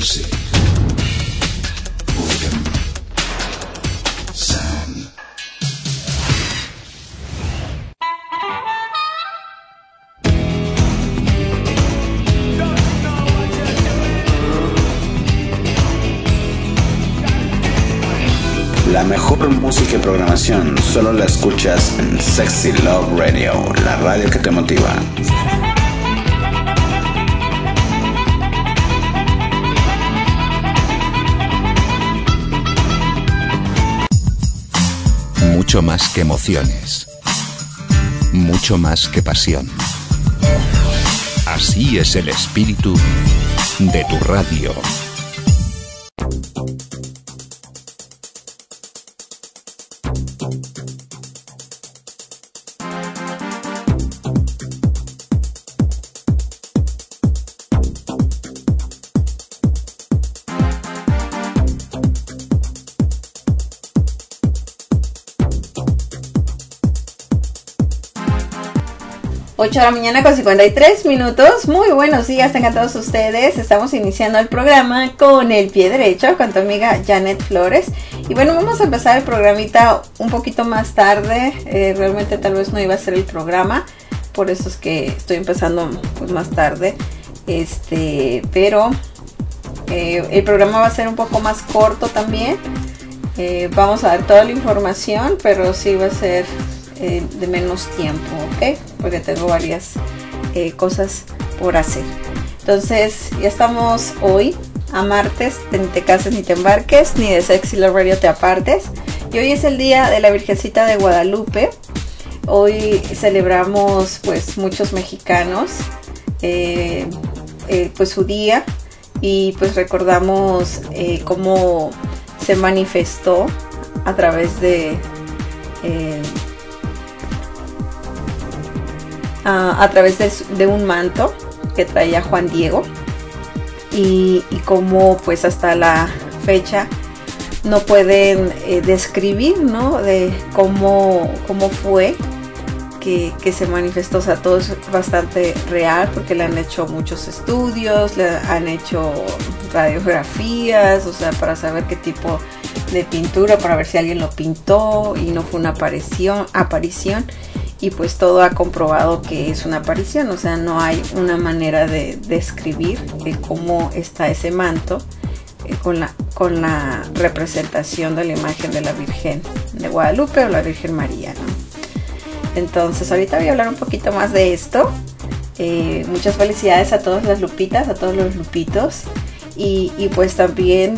Music. Boredom. Sound. La mejor música y programación solo la escuchas en Sexy Love Radio, la radio que te motiva. Mucho más que emociones, mucho más que pasión. Así es el espíritu de tu radio. De la mañana con 53 minutos. Muy buenos días, tengan todos ustedes. Estamos iniciando el programa con el pie derecho con tu amiga Janet Flores. Y bueno, vamos a empezar el programita un poquito más tarde. Realmente tal vez no iba a ser el programa, por eso es que estoy empezando pues más tarde. Pero el programa va a ser un poco más corto también. Vamos a dar toda la información, pero sí va a ser de menos tiempo, ¿ok? Porque tengo varias cosas por hacer. Entonces, ya estamos hoy a martes, ni te cases ni te embarques, ni de Sexy Love Radio te apartes. Y hoy es el día de la Virgencita de Guadalupe. Hoy celebramos pues muchos mexicanos pues su día, y pues recordamos cómo se manifestó a través de de un manto que traía Juan Diego, y cómo pues hasta la fecha no pueden describir, ¿no? De cómo fue que se manifestó. O sea, todo es bastante real porque le han hecho muchos estudios, le han hecho radiografías, o sea, para saber qué tipo de pintura, para ver si alguien lo pintó y no fue una aparición. Y pues todo ha comprobado que es una aparición, o sea, no hay una manera de describir cómo está ese manto con la representación de la imagen de la Virgen de Guadalupe o la Virgen María, ¿no? Entonces ahorita voy a hablar un poquito más de esto. Muchas felicidades a todas las lupitas, a todos los lupitos, y pues también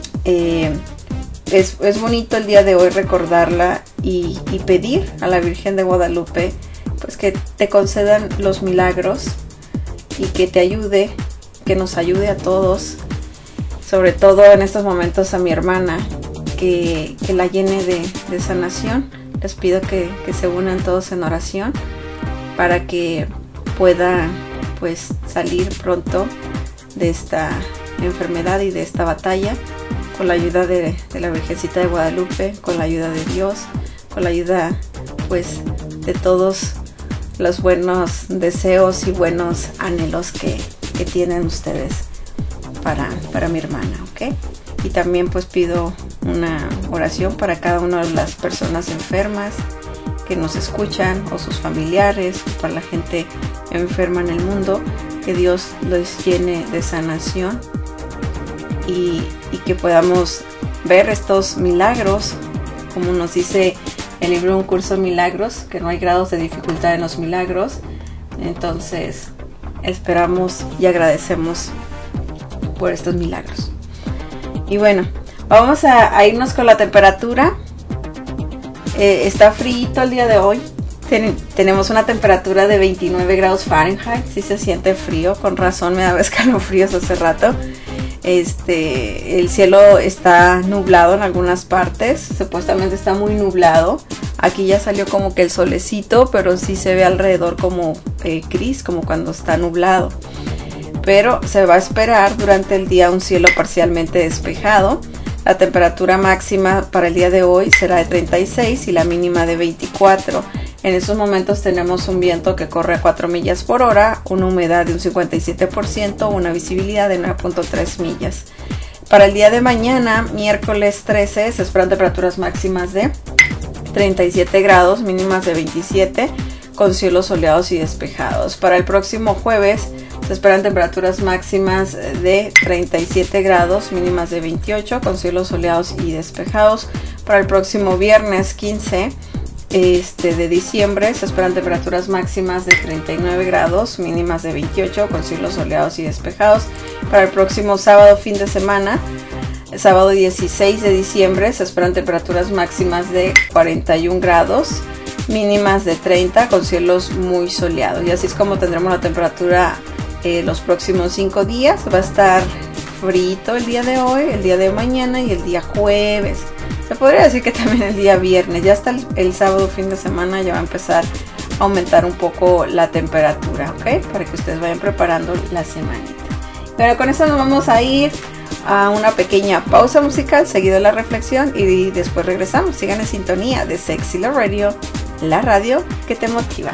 es bonito el día de hoy recordarla y pedir a la Virgen de Guadalupe pues que te concedan los milagros y que te ayude, que nos ayude a todos, sobre todo en estos momentos a mi hermana, que la llene de sanación. Les pido que se unan todos en oración para que pueda pues salir pronto de esta enfermedad y de esta batalla, con la ayuda de la Virgencita de Guadalupe, con la ayuda de Dios, con la ayuda pues de todos los buenos deseos y buenos anhelos que tienen ustedes para mi hermana, ¿ok? Y también pues pido una oración para cada una de las personas enfermas que nos escuchan, o sus familiares, para la gente enferma en el mundo, que Dios los llene de sanación y que podamos ver estos milagros, como nos dice el libro Un Curso de Milagros, que no hay grados de dificultad en los milagros. Entonces esperamos y agradecemos por estos milagros. Y bueno, vamos a irnos con la temperatura. Está frío el día de hoy. Tenemos una temperatura de 29 grados Fahrenheit. Sí se siente frío, con razón me daba escalofríos hace rato. El cielo está nublado en algunas partes, supuestamente está muy nublado. Aquí ya salió como que el solecito, pero sí se ve alrededor como gris, como cuando está nublado. Pero se va a esperar durante el día un cielo parcialmente despejado. La temperatura máxima para el día de hoy será de 36 y la mínima de 24. En estos momentos tenemos un viento que corre a 4 millas por hora, una humedad de un 57%, una visibilidad de 9.3 millas. Para el día de mañana, miércoles 13, se esperan temperaturas máximas de 37 grados, mínimas de 27, con cielos soleados y despejados. Para el próximo jueves se esperan temperaturas máximas de 37 grados, mínimas de 28, con cielos soleados y despejados. Para el próximo viernes 15 de diciembre se esperan temperaturas máximas de 39 grados, mínimas de 28, con cielos soleados y despejados. Para el próximo sábado, fin de semana, sábado 16 de diciembre, se esperan temperaturas máximas de 41 grados, mínimas de 30, con cielos muy soleados. Y así es como tendremos la temperatura los próximos 5 días. Va a estar frito el día de hoy, el día de mañana y el día jueves. Se podría decir que también el día viernes. Ya hasta el sábado, fin de semana, ya va a empezar a aumentar un poco la temperatura, ¿ok? Para que ustedes vayan preparando la semanita. Pero con esto nos vamos a ir a una pequeña pausa musical, seguido de la reflexión, y después regresamos. Sigan en sintonía de Sexy Love Radio, la radio que te motiva.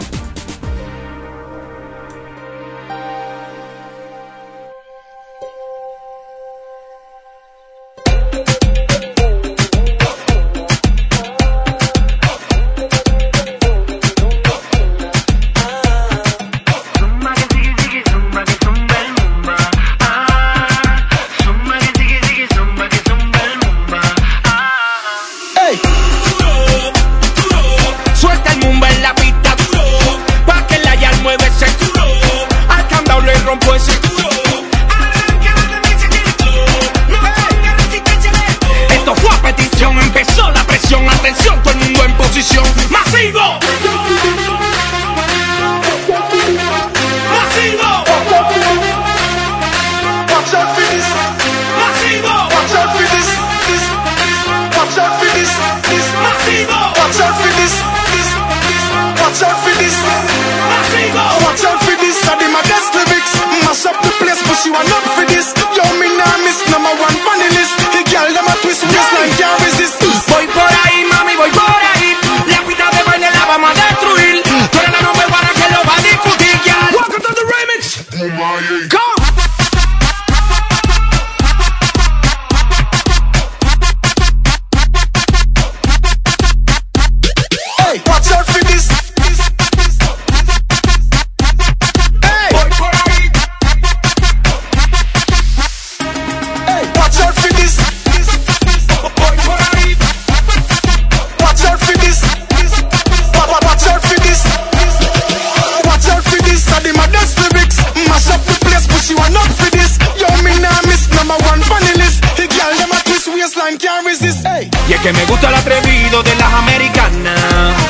Y es que me gusta el atrevido de las americanas,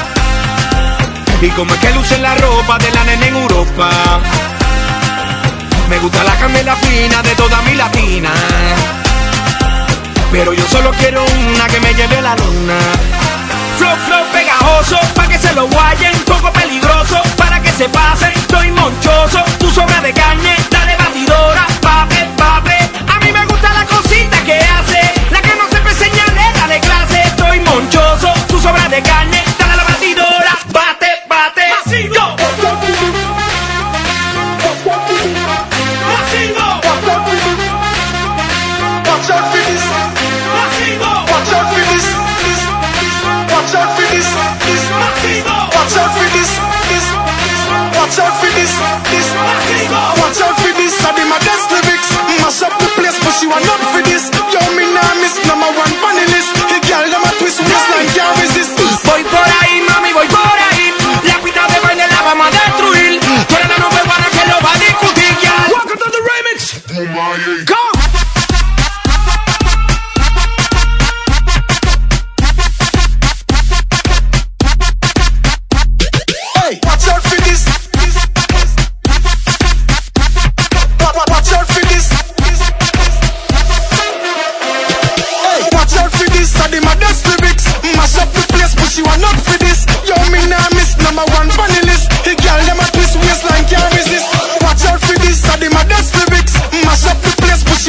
y como es que lucen la ropa de la nena en Europa. Me gusta la candela fina de toda mi latina, pero yo solo quiero una que me lleve a la luna. Flow, flow pegajoso, pa' que se lo guayen, poco peligroso, para que se pasen, estoy monchoso, tu sobra de carne, dale batidora, pape, pape. A mí me gusta la cosita que hace, la que no se señalera de clase, estoy monchoso, tu sobra de carne, dale la batidora, bate, bate, masivo. Watch out for this, I did my best lyrics. Mash up the place, but you are not for this. Yo, me nah miss number one funny list. The girl, them a twist waistline, can't resist. Voy por ahí, mami, voy por ahí. La pista de baile la vamos a destruir. Tú eres la number one que lo va a discutir, ya. Welcome to the remix. Go. You are not for this. Yo, me nah miss number one funny list. The girl, them a twist waistline, can't resist. Watch out for this, I did my best lyrics. Mash up the place, but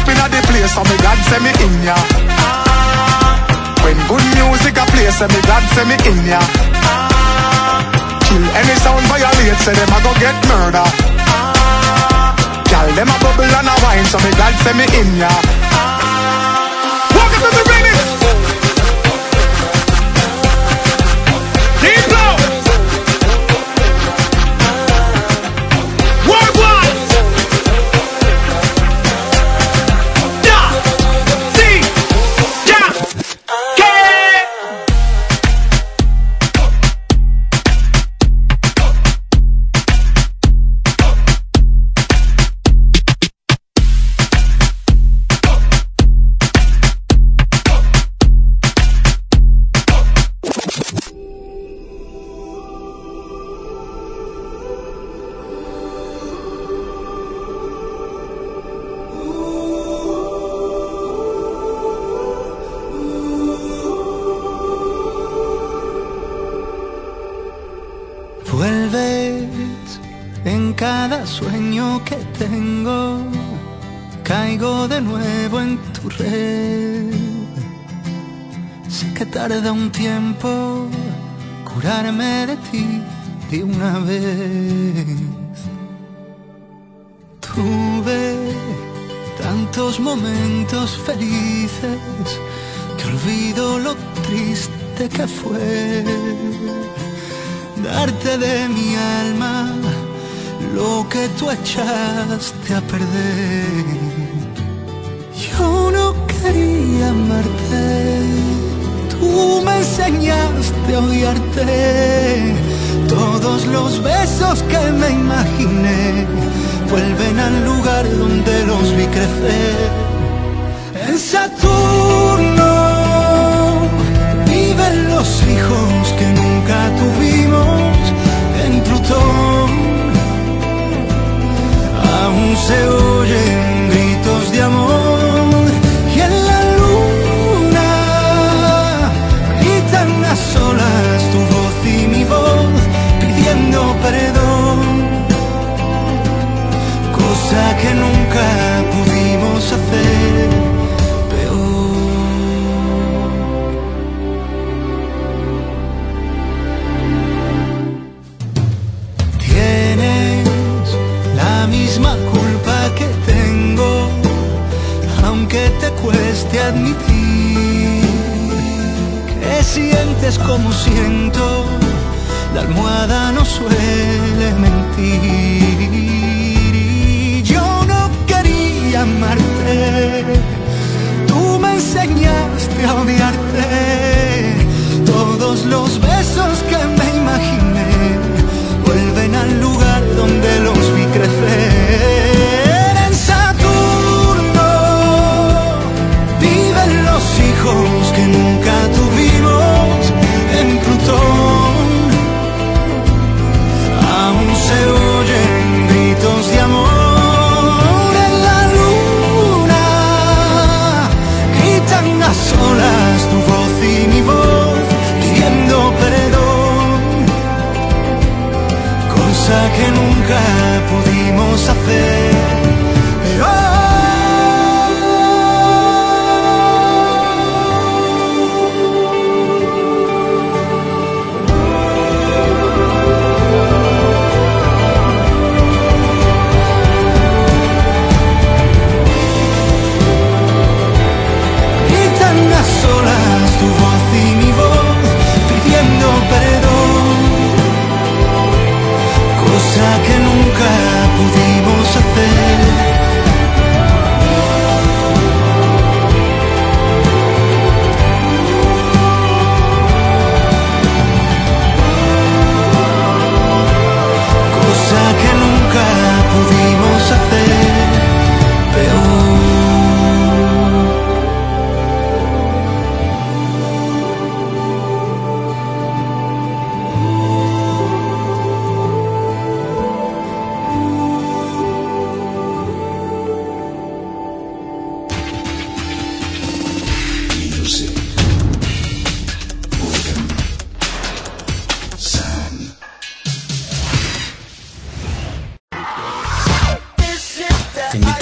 up in the place, so me God say me in ya. When good music a play, say me God say me in ya. Kill any sound violate, say them a go get murder. Girl, them a bubble and a wine, so me God say me in ya. Welcome to the remix. Deep low. Worldwide. Da, si, ya, que. Vuelves en cada sueño que tengo, caigo de nuevo en tu red. Sé que tarda un tiempo curarme de ti de una vez. Tuve tantos momentos felices que olvido lo triste que fue. Darte de mi alma lo que tú echaste a perder. Yo no quería amarte, tú me enseñaste a odiarte. Todos los besos que me imaginé vuelven al lugar donde los vi crecer. En Saturno viven los hijos que nunca tuvimos. En Plutón aún se oyen gritos de amor. Y en la luna gritan a solas tu voz y mi voz pidiendo perdón, cosa que nunca pudimos hacer. Que te cueste admitir que sientes como siento, la almohada no suele mentir. Y yo no quería amarte, tú me enseñaste a odiarte. Todos los besos que me imaginé vuelven al lugar donde los vi crecer. Los hijos que nunca tuvimos. En Plutón aún se oyen gritos de amor. En la luna gritan a solas tu voz y mi voz pidiendo perdón, cosa que nunca pudimos hacer. Pero solas tu voz y mi voz pidiendo perdón, cosa que nunca pudimos hacer.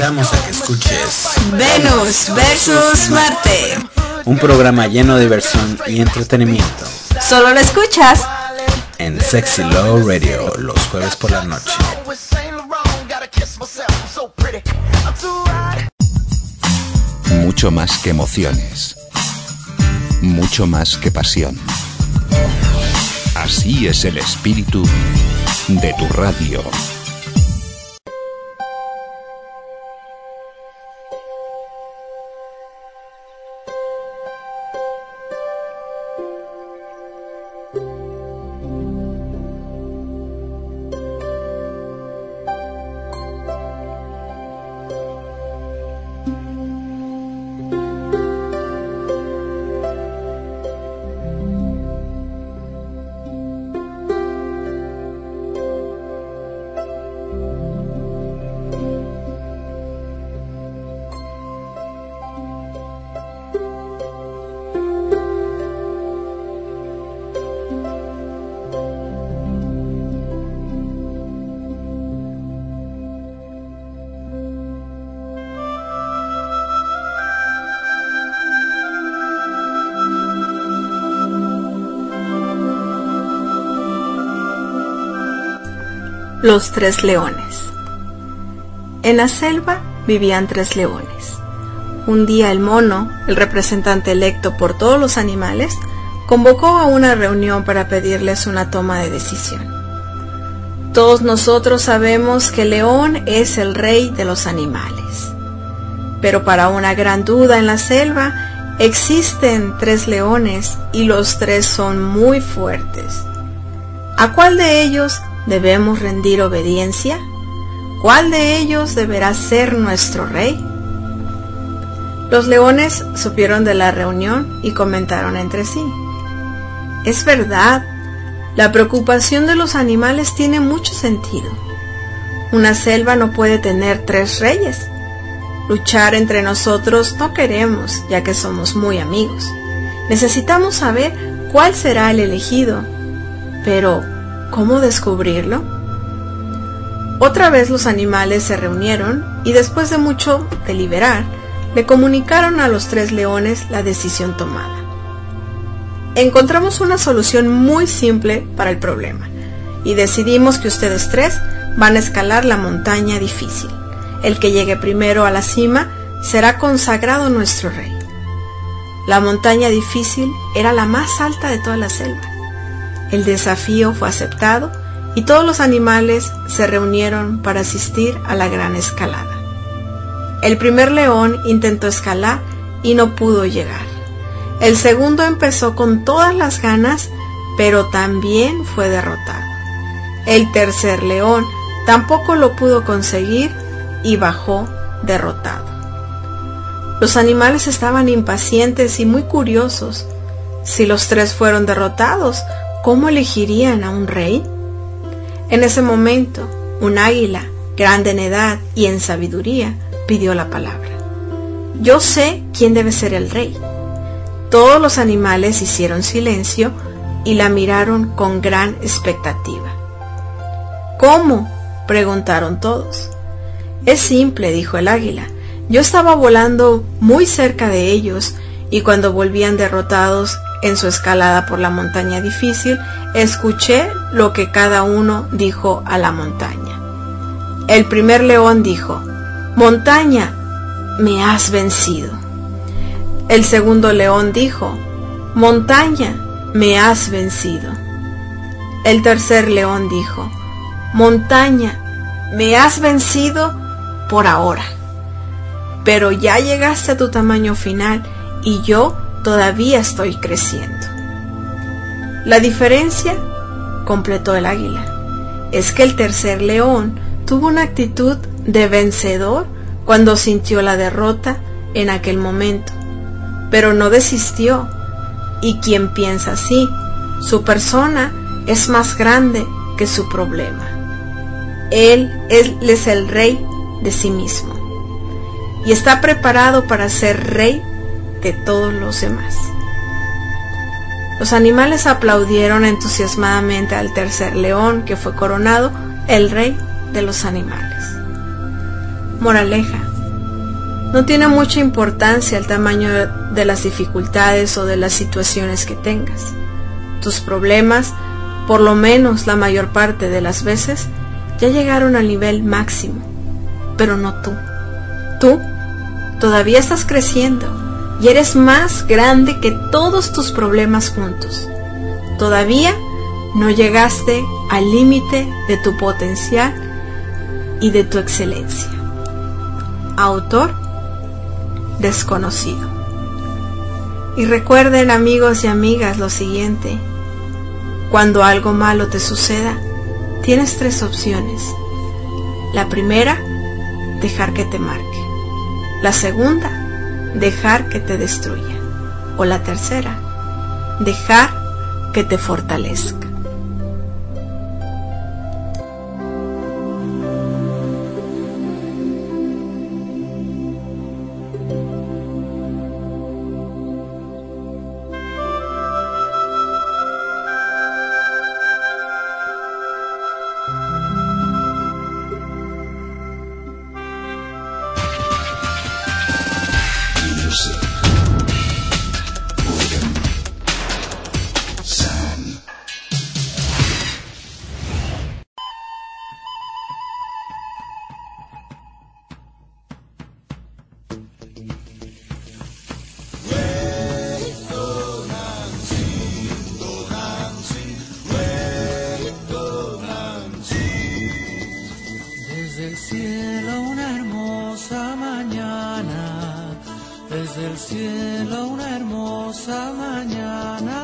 invitamos a que escuches Venus versus Marte. Un programa lleno de diversión y entretenimiento. Solo lo escuchas en Sexy Love Radio los jueves por la noche. Mucho más que emociones. Mucho más que pasión. Así es el espíritu de tu radio. Los 3 leones. En la selva vivían 3 leones. Un día el mono, el representante electo por todos los animales, convocó a una reunión para pedirles una toma de decisión. Todos nosotros sabemos que el león es el rey de los animales. Pero para una gran duda en la selva, existen 3 leones y los 3 son muy fuertes. ¿A cuál de ellos debemos rendir obediencia? ¿Cuál de ellos deberá ser nuestro rey? Los leones supieron de la reunión y comentaron entre sí: es verdad, la preocupación de los animales tiene mucho sentido. Una selva no puede tener 3 reyes. Luchar entre nosotros no queremos, ya que somos muy amigos. Necesitamos saber cuál será el elegido. Pero, ¿cómo descubrirlo? Otra vez los animales se reunieron y después de mucho deliberar, le comunicaron a los 3 leones la decisión tomada. Encontramos una solución muy simple para el problema y decidimos que ustedes 3 van a escalar la montaña difícil. El que llegue primero a la cima será consagrado nuestro rey. La montaña difícil era la más alta de toda la selva. El desafío fue aceptado y todos los animales se reunieron para asistir a la gran escalada. El primer león intentó escalar y no pudo llegar. El segundo empezó con todas las ganas, pero también fue derrotado. El tercer león tampoco lo pudo conseguir y bajó derrotado. Los animales estaban impacientes y muy curiosos. Si los 3 fueron derrotados, ¿cómo elegirían a un rey? En ese momento, un águila, grande en edad y en sabiduría, pidió la palabra. Yo sé quién debe ser el rey. Todos los animales hicieron silencio y la miraron con gran expectativa. ¿Cómo?, preguntaron todos. Es simple, dijo el águila. Yo estaba volando muy cerca de ellos y cuando volvían derrotados en su escalada por la montaña difícil, escuché lo que cada uno dijo a la montaña. El primer león dijo: montaña, me has vencido. El segundo león dijo: montaña, me has vencido. El tercer león dijo: montaña, me has vencido por ahora. Pero ya llegaste a tu tamaño final y yo todavía estoy creciendo. La diferencia, completó el águila, es que el tercer león tuvo una actitud de vencedor cuando sintió la derrota en aquel momento, pero no desistió. Y quien piensa así, su persona es más grande que su problema. Él es el rey de sí mismo y está preparado para ser rey de todos los demás. Los animales aplaudieron entusiasmadamente al tercer león, que fue coronado el rey de los animales. Moraleja: No tiene mucha importancia el tamaño de las dificultades o de las situaciones que tengas. Tus problemas, por lo menos la mayor parte de las veces, ya llegaron al nivel máximo, pero no tú. Tú todavía estás creciendo y eres más grande que todos tus problemas juntos. Todavía no llegaste al límite de tu potencial y de tu excelencia. Autor desconocido. Y recuerden, amigos y amigas, lo siguiente: cuando algo malo te suceda, tienes 3 opciones. La primera, dejar que te marque. La segunda, dejar que te destruya. O la tercera, dejar que te fortalezca. Desde el cielo una hermosa mañana.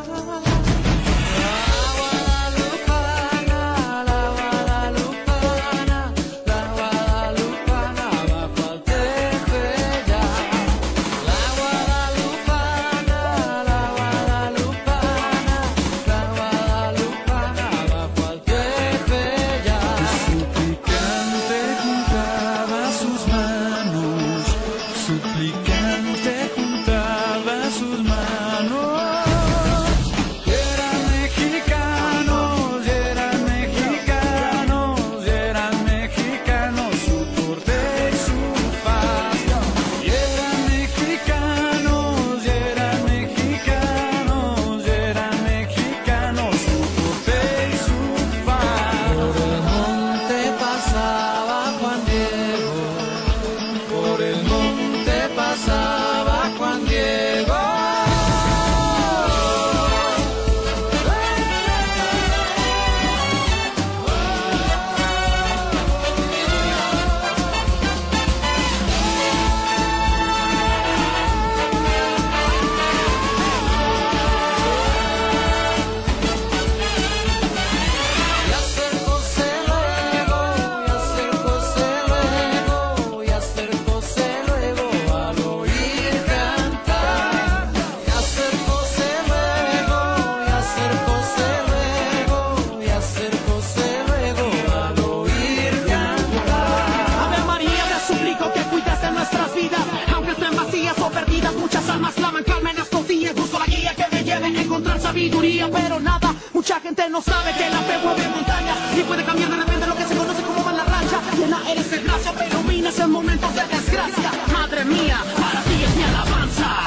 Pero nada, mucha gente no sabe que la fe mueve montañas y puede cambiar de repente lo que se conoce como mala racha. Llena eres de gracia, pero minas en momentos de desgracia. Madre mía, para ti es mi alabanza.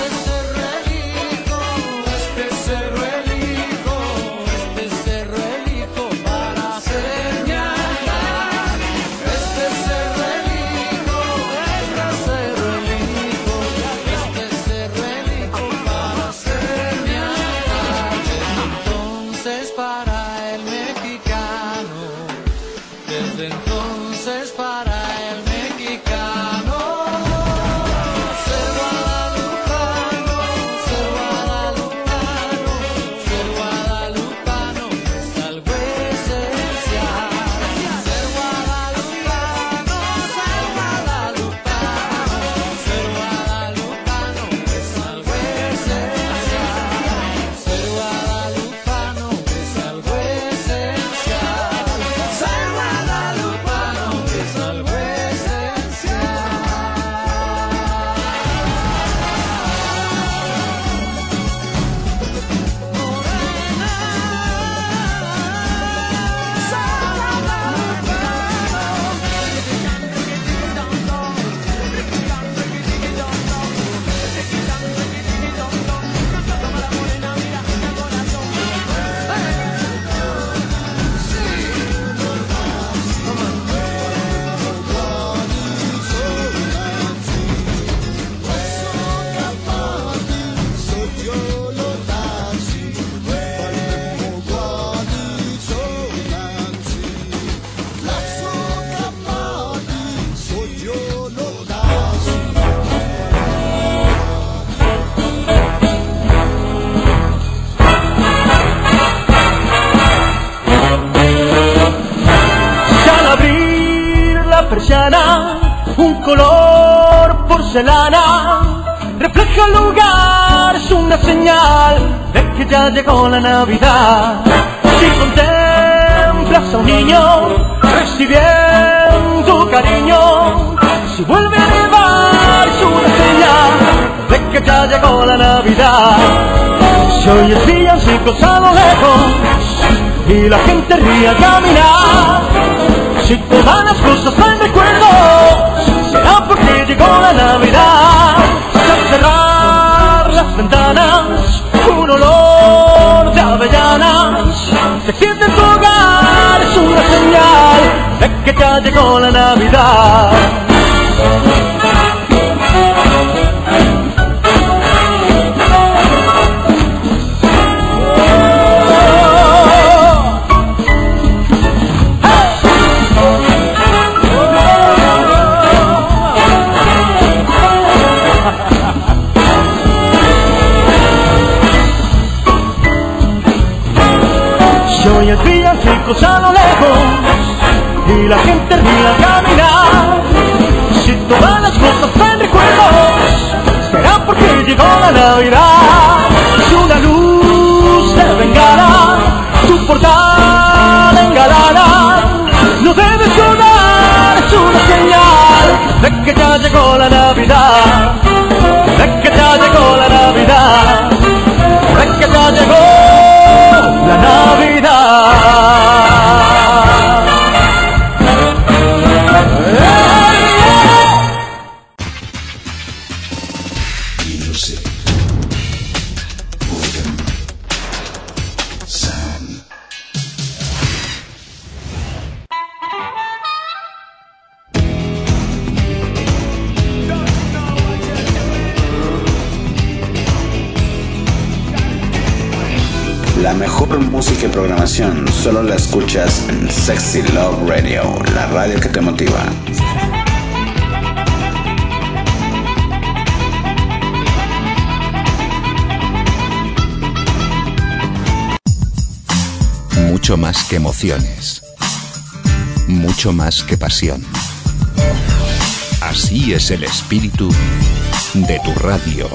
Para ser mi altar. Este cerro elijo para ser mi altar. Entonces para el mexicano, desde entonces para el mexicano. la persiana, un color porcelana, refleja el lugar, es una señal de que ya llegó la Navidad. Si contemplas a un niño recibiendo cariño, si vuelve a nevar, es una señal de que ya llegó la Navidad. Si oyes villancicos a lo lejos y la gente ríe al caminar, si todas las cosas traen recuerdos, será porque llegó la Navidad. Al cerrar las ventanas, un olor de avellanas se siente en tu hogar, es una señal de que ya llegó la Navidad. Y el villancicos a lo lejos y la gente ríe al caminar, si todas las cosas traen recuerdos, será porque llegó la Navidad. Es una luz de bengala, tu portal engalana, no debes dudar, es una señal de que ya llegó la Navidad, de que ya llegó la Navidad, de que ya llegó la Navidad. Music. Rhythm. Sound. La mejor música y programación solo la escuchas en Sexy Love Radio, la radio que te motiva. Mucho más que emociones. Mucho más que pasión. Así es el espíritu de tu radio.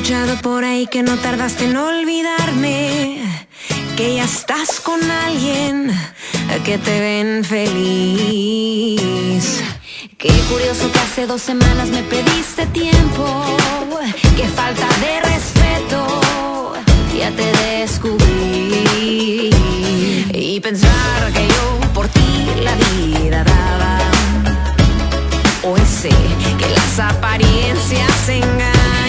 escuchado por ahí que no tardaste en olvidarme, que ya estás con alguien que te ven feliz. Qué curioso que hace 2 semanas me pediste tiempo, qué falta de respeto, ya te descubrí. Y pensar que yo por ti la vida daba, hoy sé que las apariencias engañan.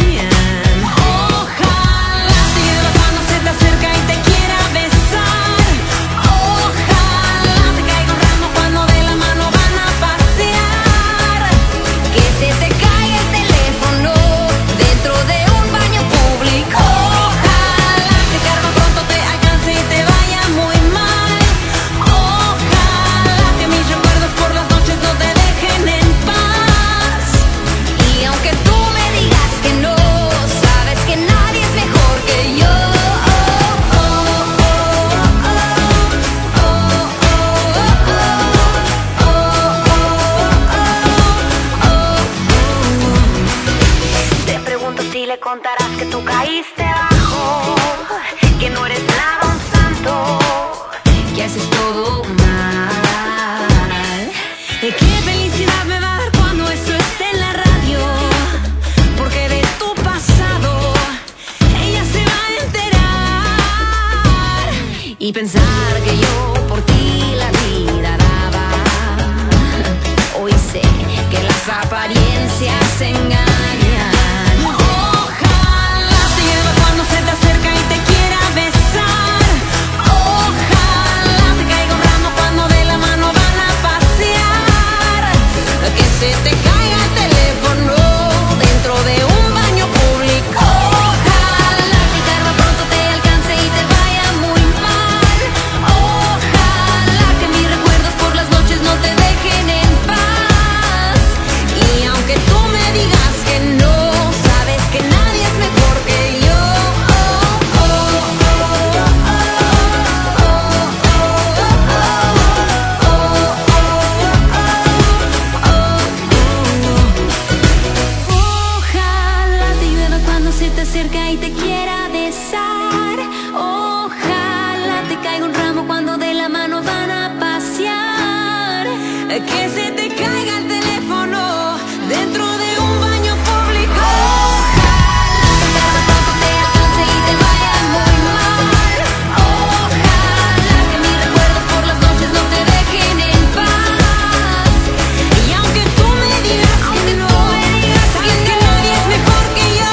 Ojalá te llueva cuando se te acerca y te quiera besar. Ojalá te caiga un ramo cuando de la mano van a pasear. Que se te caiga el teléfono dentro de un baño público. Ojalá que cargo pronto te alcance y te vaya muy mal. Ojalá que mis recuerdos por las noches no te dejen en paz. Y aunque tú me digas que no, sabes que nadie es mejor que yo. Te pregunto si le contarás que tú caíste bajo, que no eres nada un santo, que haces todo mal. Qué felicidad me va a dar cuando esto esté en la radio, porque de tu pasado ella se va a enterar. Y pensar que yo por ti la vida daba, hoy sé que las apariencias engañan. Ojalá te llueva cuando se te acerca y te quiera besar. Ojalá te caiga un ramo cuando de la mano van a pasear. Que se te caiga el teléfono dentro de un baño público. Ojalá que cargo pronto te alcance y te vaya muy mal. Ojalá que mis recuerdos por las noches no te dejen en paz. Y aunque tú me digas que no, sabes que nadie es mejor que yo. Ojalá te llueva cuando se te acerca y te quiera besar. Ojalá te caiga un ramo cuando de la mano van a pasear. Que se te caiga el teléfono dentro de un baño público. Ojalá que tarde pronto te alcance y te vaya muy mal. Ojalá que mis recuerdos por las noches no te dejen en paz. Y aunque tú me digas que no, sabes que nadie es mejor que yo.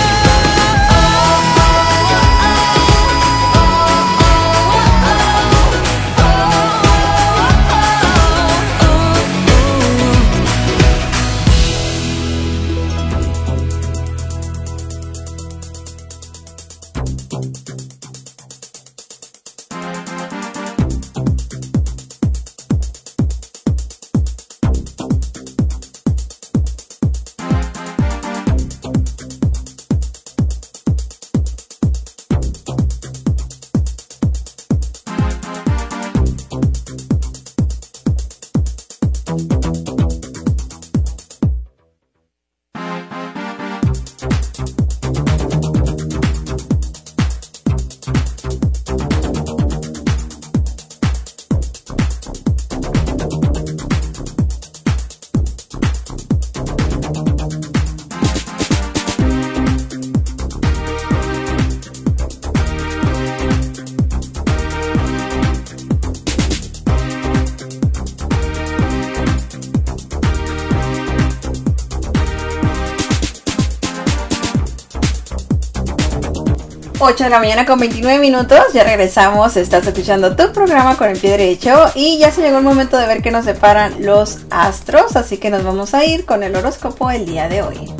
Ocho de la mañana con 29 minutos, ya regresamos, estás escuchando tu programa con el pie derecho y ya se llegó el momento de ver qué nos separan los astros, así que nos vamos a ir con el horóscopo el día de hoy.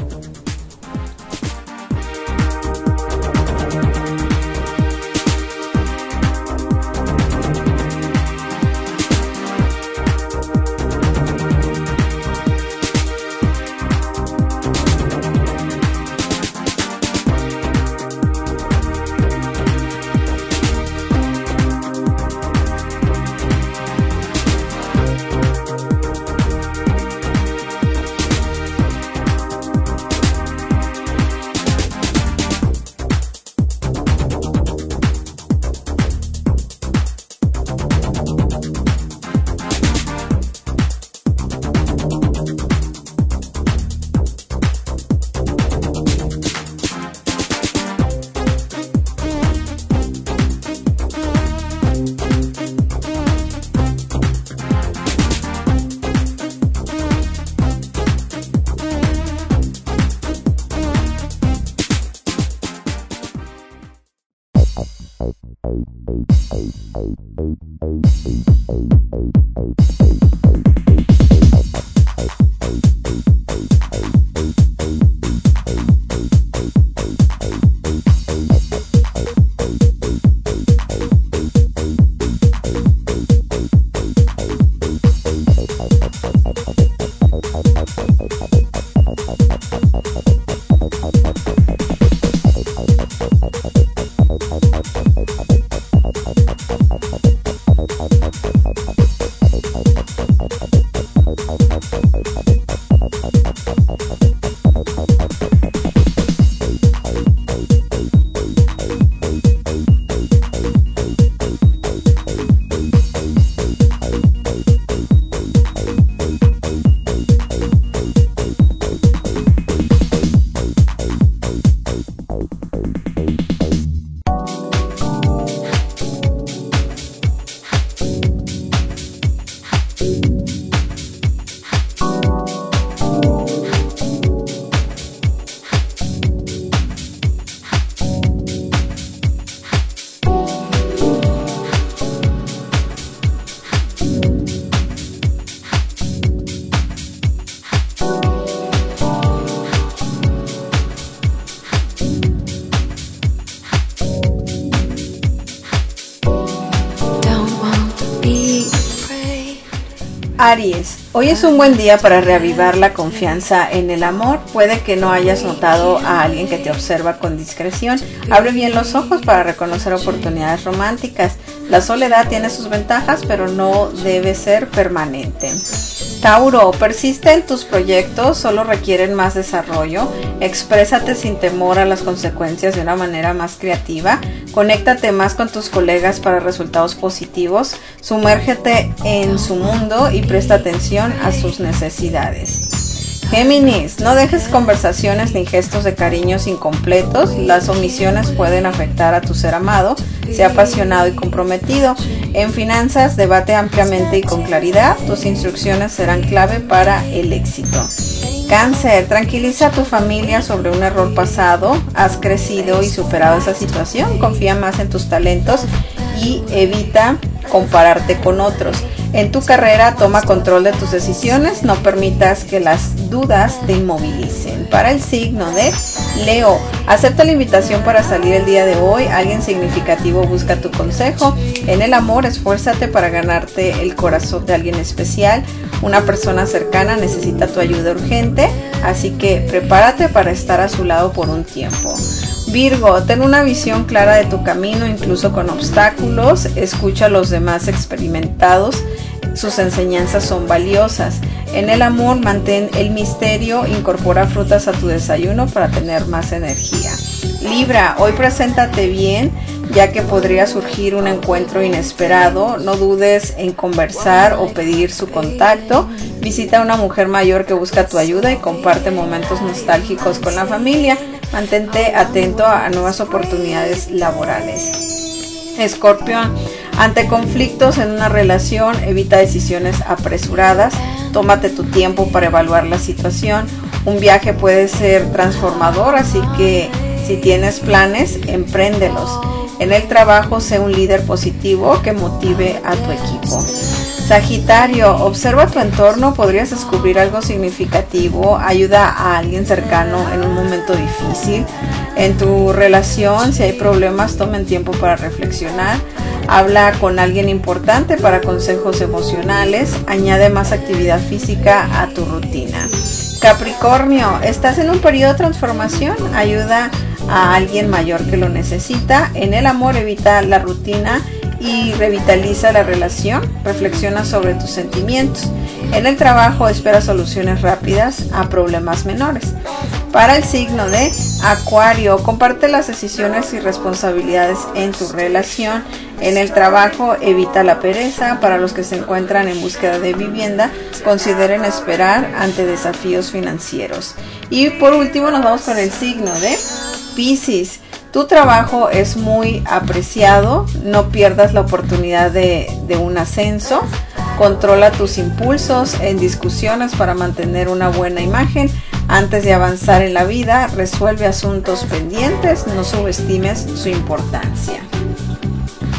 Aries, hoy es un buen día para reavivar la confianza en el amor. Puede que no hayas notado a alguien que te observa con discreción. Abre bien los ojos para reconocer oportunidades románticas. La soledad tiene sus ventajas, pero no debe ser permanente. Tauro, persiste en tus proyectos, solo requieren más desarrollo. Exprésate sin temor a las consecuencias de una manera más creativa. Conéctate más con tus colegas para resultados positivos. Sumérgete en su mundo y presta atención a sus necesidades. Géminis, no dejes conversaciones ni gestos de cariños incompletos. Las omisiones pueden afectar a tu ser amado. Sea apasionado y comprometido. En finanzas, debate ampliamente y con claridad. Tus instrucciones serán clave para el éxito. Cáncer, tranquiliza a tu familia sobre un error pasado. Has crecido y superado esa situación. Confía más en tus talentos y evita compararte con otros. En tu carrera, toma control de tus decisiones. No permitas que las dudas te inmovilicen. Para el signo de Leo, acepta la invitación para salir el día de hoy. Alguien significativo busca tu consejo. En el amor, esfuérzate para ganarte el corazón de alguien especial. Una persona cercana necesita tu ayuda urgente, así que prepárate para estar a su lado por un tiempo. Virgo, ten una visión clara de tu camino, incluso con obstáculos. Escucha a los demás experimentados. Sus enseñanzas son valiosas. En el amor, mantén el misterio. Incorpora frutas a tu desayuno para tener más energía. Libra, hoy preséntate bien, ya que podría surgir un encuentro inesperado. No dudes en conversar o pedir su contacto. Visita a una mujer mayor que busca tu ayuda y comparte momentos nostálgicos con la familia. Mantente atento a nuevas oportunidades laborales. Escorpión, ante conflictos en una relación, evita decisiones apresuradas. Tómate tu tiempo para evaluar la situación. Un viaje puede ser transformador, así que si tienes planes, empréndelos. En el trabajo, sé un líder positivo que motive a tu equipo. Sagitario, observa tu entorno, podrías descubrir algo significativo. Ayuda a alguien cercano en un momento difícil. En tu relación, si hay problemas, tomen tiempo para reflexionar. Habla con alguien importante para consejos emocionales. Añade más actividad física a tu rutina. Capricornio, estás en un periodo de transformación. Ayuda a alguien mayor que lo necesita. En el amor, evita la rutina y revitaliza la relación. Reflexiona sobre tus sentimientos. En el trabajo, espera soluciones rápidas a problemas menores. Para el signo de Acuario, comparte las decisiones y responsabilidades en tu relación. En el trabajo, evita la pereza. Para los que se encuentran en búsqueda de vivienda, consideren esperar ante desafíos financieros. Y por último, nos vamos con el signo de Piscis. Tu trabajo es muy apreciado, no pierdas la oportunidad de un ascenso. Controla tus impulsos en discusiones para mantener una buena imagen. Antes de avanzar en la vida, resuelve asuntos pendientes, no subestimes su importancia.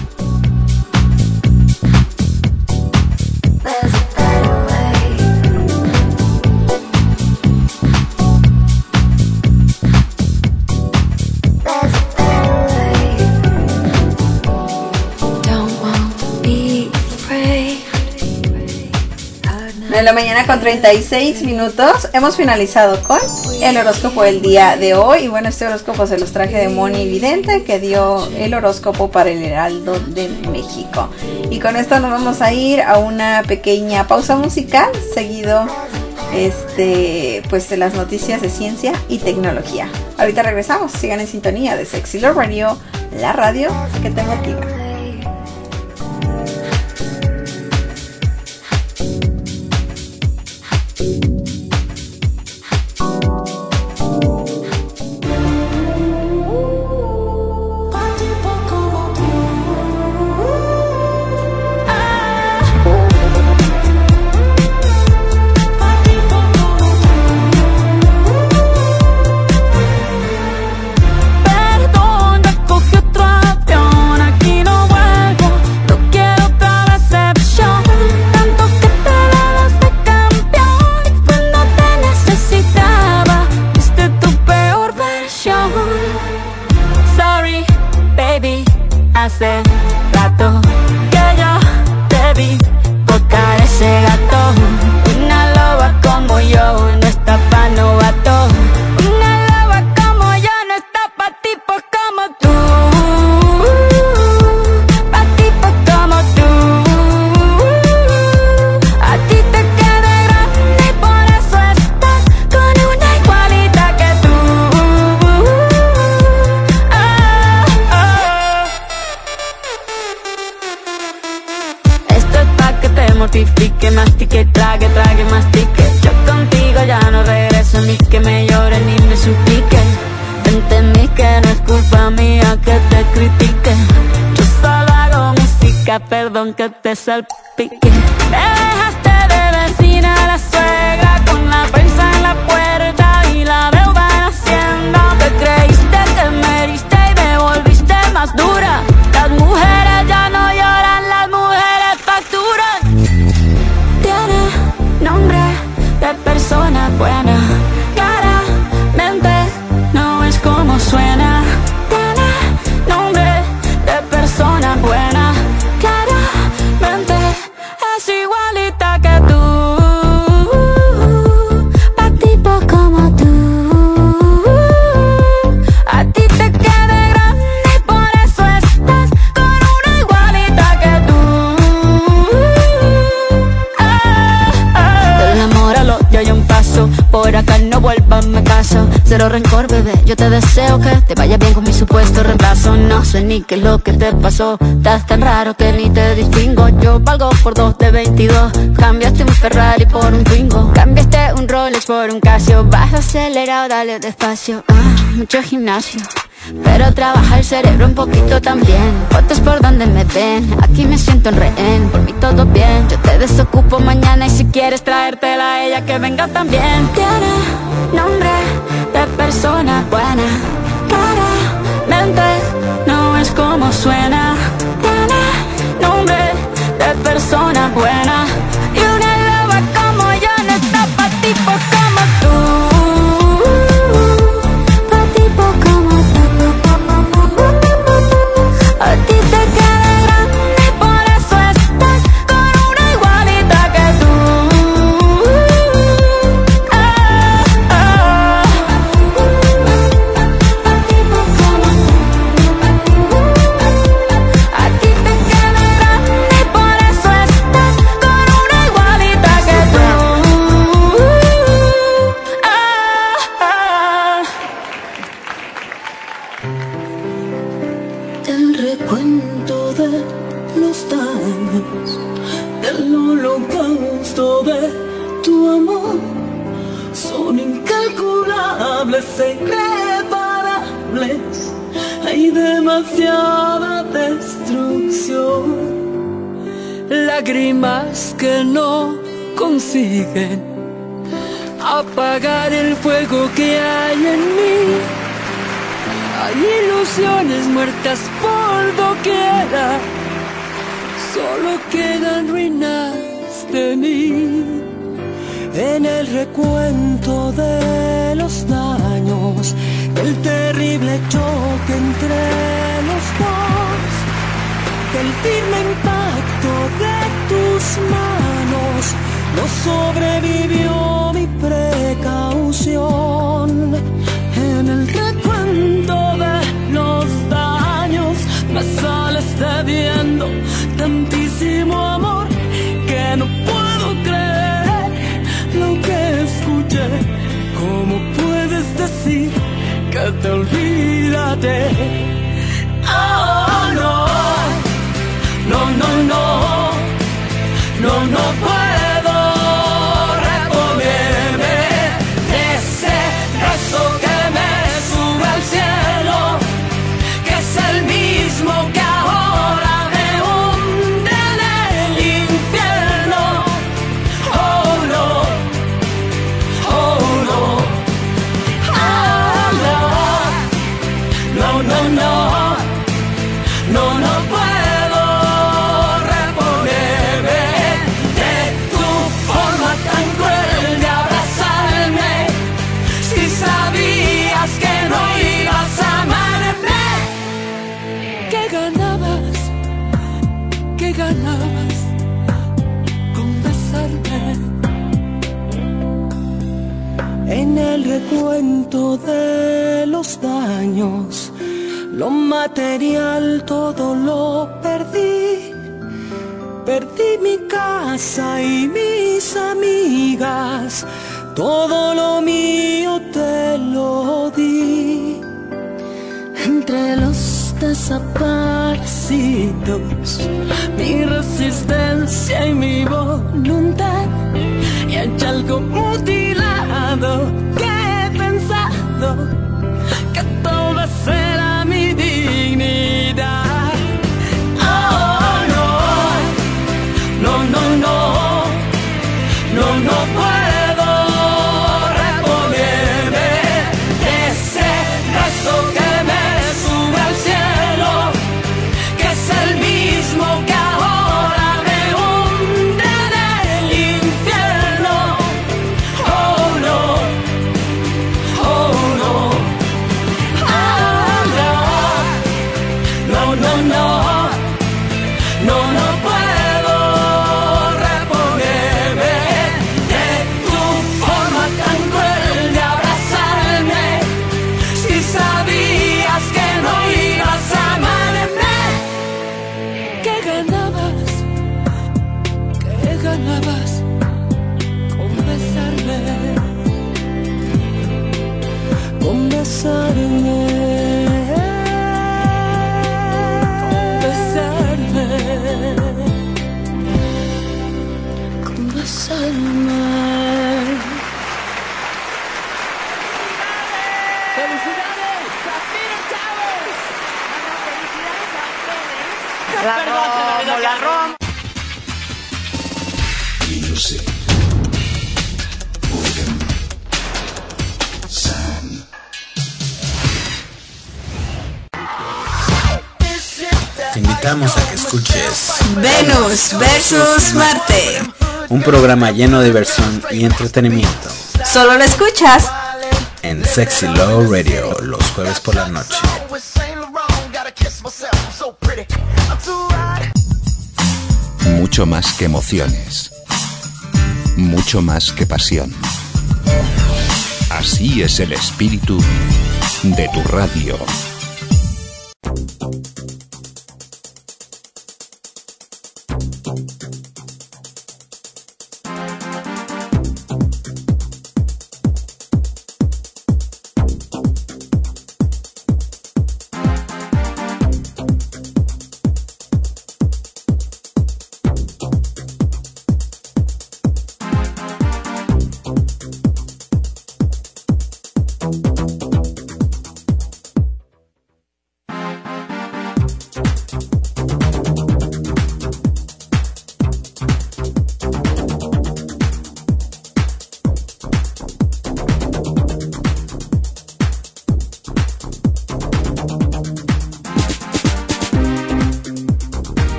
De la mañana con 36 minutos. Hemos finalizado con el horóscopo del día de hoy. Y bueno, este horóscopo se los traje de Moni Vidente, que dio el horóscopo para el Heraldo de México. Y con esto nos vamos a ir a una pequeña pausa musical, seguido pues de las noticias de ciencia y tecnología. Ahorita regresamos. Sigan en sintonía de Sexy Love Radio, la radio que te motiva. Hace rato que yo te vi tocar ese gato. Una loba como yo no está pa' novato. Una loba como yo no está pa' tipos como tú. Pa' tipos como tú. A ti te queda grande y por eso estás con una igualita que tú. Mortifique, mastique, trague, mastique. Yo contigo ya no regreso, ni que me llore ni me suplique. Entendí que no es culpa mía que te critique. Yo solo hago música, perdón que te salpique. Me dejaste de vecina a la suegra, con la prensa en la puerta y la deuda en Hacienda. Te creíste que me heriste y me volviste más dura. Las mujeres ya no lloran, las mujeres facturan. Nombre de persona buena, claramente no es como suena. Tiene nombre de persona buena, claramente es igualita que tú. Pa' tipo como tú. A ti te queda grande y por eso estás con una igualita que tú. Ya hay un paso, por acá no vuelvas, me caso. Cero rencor, bebé, yo te deseo que te vaya bien con mi supuesto reemplazo. No sé ni qué es lo que te pasó, estás tan raro que ni te distingo. Yo valgo por 2 de 22, cambiaste un Ferrari por un Twingo. Cambiaste un Rolex por un Casio, vas acelerado, dale despacio. Mucho gimnasio, pero trabaja el cerebro un poquito también. Fotos por donde me ven, aquí me siento en rehén. Por mí todo bien, yo te desocupo mañana. Y si quieres traértela a ella, que venga también. Tiene nombre de persona buena, claramente no es como suena. Tiene nombre de persona buena, y una loba como yo no está pa' tipos como tú. A ti te queda grande y por eso estás con una igualita que tú. A ti te queda grande y por eso estás con una igualita que tú. El recuento de los daños, del holocausto de tu amor, son incalculables e irreparables. Hay demasiada destrucción, lágrimas que no consiguen apagar el fuego que hay en mí. Hay ilusiones muertas por doquiera, solo quedan ruinas de mí. En el recuento de los daños, del terrible choque entre los dos, del firme impacto de tus manos, no soy que te olvídate. Oh, no, no, no, no, no, no puedo reponerme de ese beso que me sube al cielo, que es el mismo que ahora me hunde en el infierno. Oh, no, oh, no, oh, no, no, no, no, no, no puedo reponerme de tu forma tan cruel de abrazarme, si sabías que no ibas a amarme. ¿Qué ganabas? ¿Qué ganabas con besarme? En el recuento de los daños, lo material todo lo perdí. Perdí mi casa y mis amigas, todo lo mío te lo di. Entre los desaparecidos, mi resistencia y mi voluntad, y hay algo mutilado que he pensado que tal vez será mi dignidad. Oh, no, no, no, no, no, no puedo reponerme de ese beso que me sube al cielo, que es el mismo que ahora me hunde en el infierno. Oh, no, oh, no, oh, no, no, no, no, no, no puedo reponerme de tu forma tan cruel de abrazarme, si sabías que no ibas a amarme. ¿Qué ganabas? ¿Qué ganabas con besarme? Con besarme, con besarme. ¡Felicidades! ¡Chapiro Chávez! ¡Felicidades a ustedes! La Rom. Y yo sé. Morgan. Sam. Te invitamos a que escuches Venus versus Marte. un programa lleno de diversión y entretenimiento Solo lo escuchas en Sexy Love Radio los jueves por la noche. Mucho más que emociones. Mucho más que pasión. Así es el espíritu de tu radio.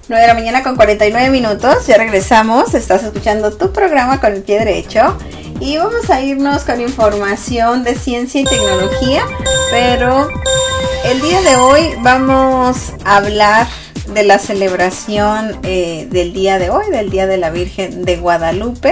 9 de la mañana con 49 minutos, ya regresamos, estás escuchando tu programa Con el Pie Derecho y vamos a irnos con información de ciencia y tecnología, pero el día de hoy vamos a hablar de la celebración del día de hoy, del Día de la Virgen de Guadalupe.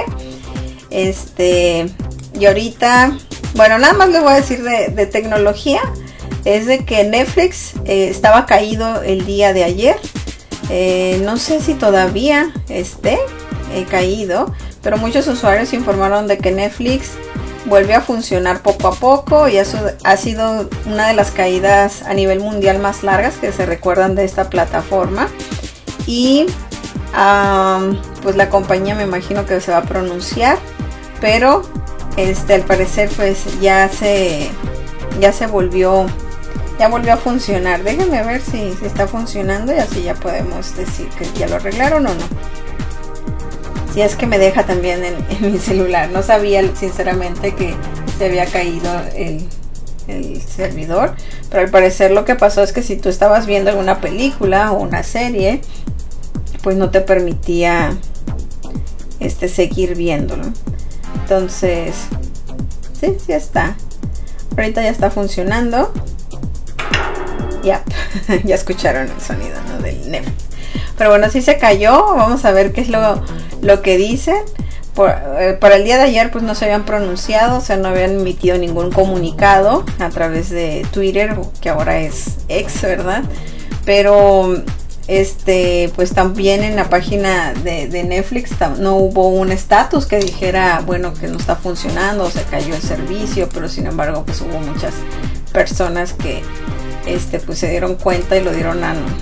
Y ahorita, bueno, nada más les voy a decir de tecnología, es de que Netflix estaba caído el día de ayer. No sé si todavía esté caído, pero muchos usuarios informaron de que Netflix vuelve a funcionar poco a poco y eso ha sido una de las caídas a nivel mundial más largas que se recuerdan de esta plataforma. Y pues la compañía me imagino que se va a pronunciar, pero al parecer pues ya volvió a funcionar. Déjenme ver si está funcionando y así ya podemos decir que ya lo arreglaron o no. Si es que me deja también en mi celular. No sabía sinceramente que se había caído el servidor, pero al parecer lo que pasó es que si tú estabas viendo alguna película o una serie, pues no te permitía seguir viéndolo. Entonces, sí, ya está. Ahorita ya está funcionando. Ya escucharon el sonido, ¿no? Del Netflix. Pero bueno, sí se cayó. Vamos a ver qué es lo que dicen. Para el día de ayer pues no se habían pronunciado, o sea, no habían emitido ningún comunicado a través de Twitter, que ahora es X, ¿verdad? Pero pues también en la página de Netflix no hubo un estatus que dijera, bueno, que no está funcionando, se cayó el servicio, pero sin embargo pues hubo muchas personas que pues se dieron cuenta y lo dieron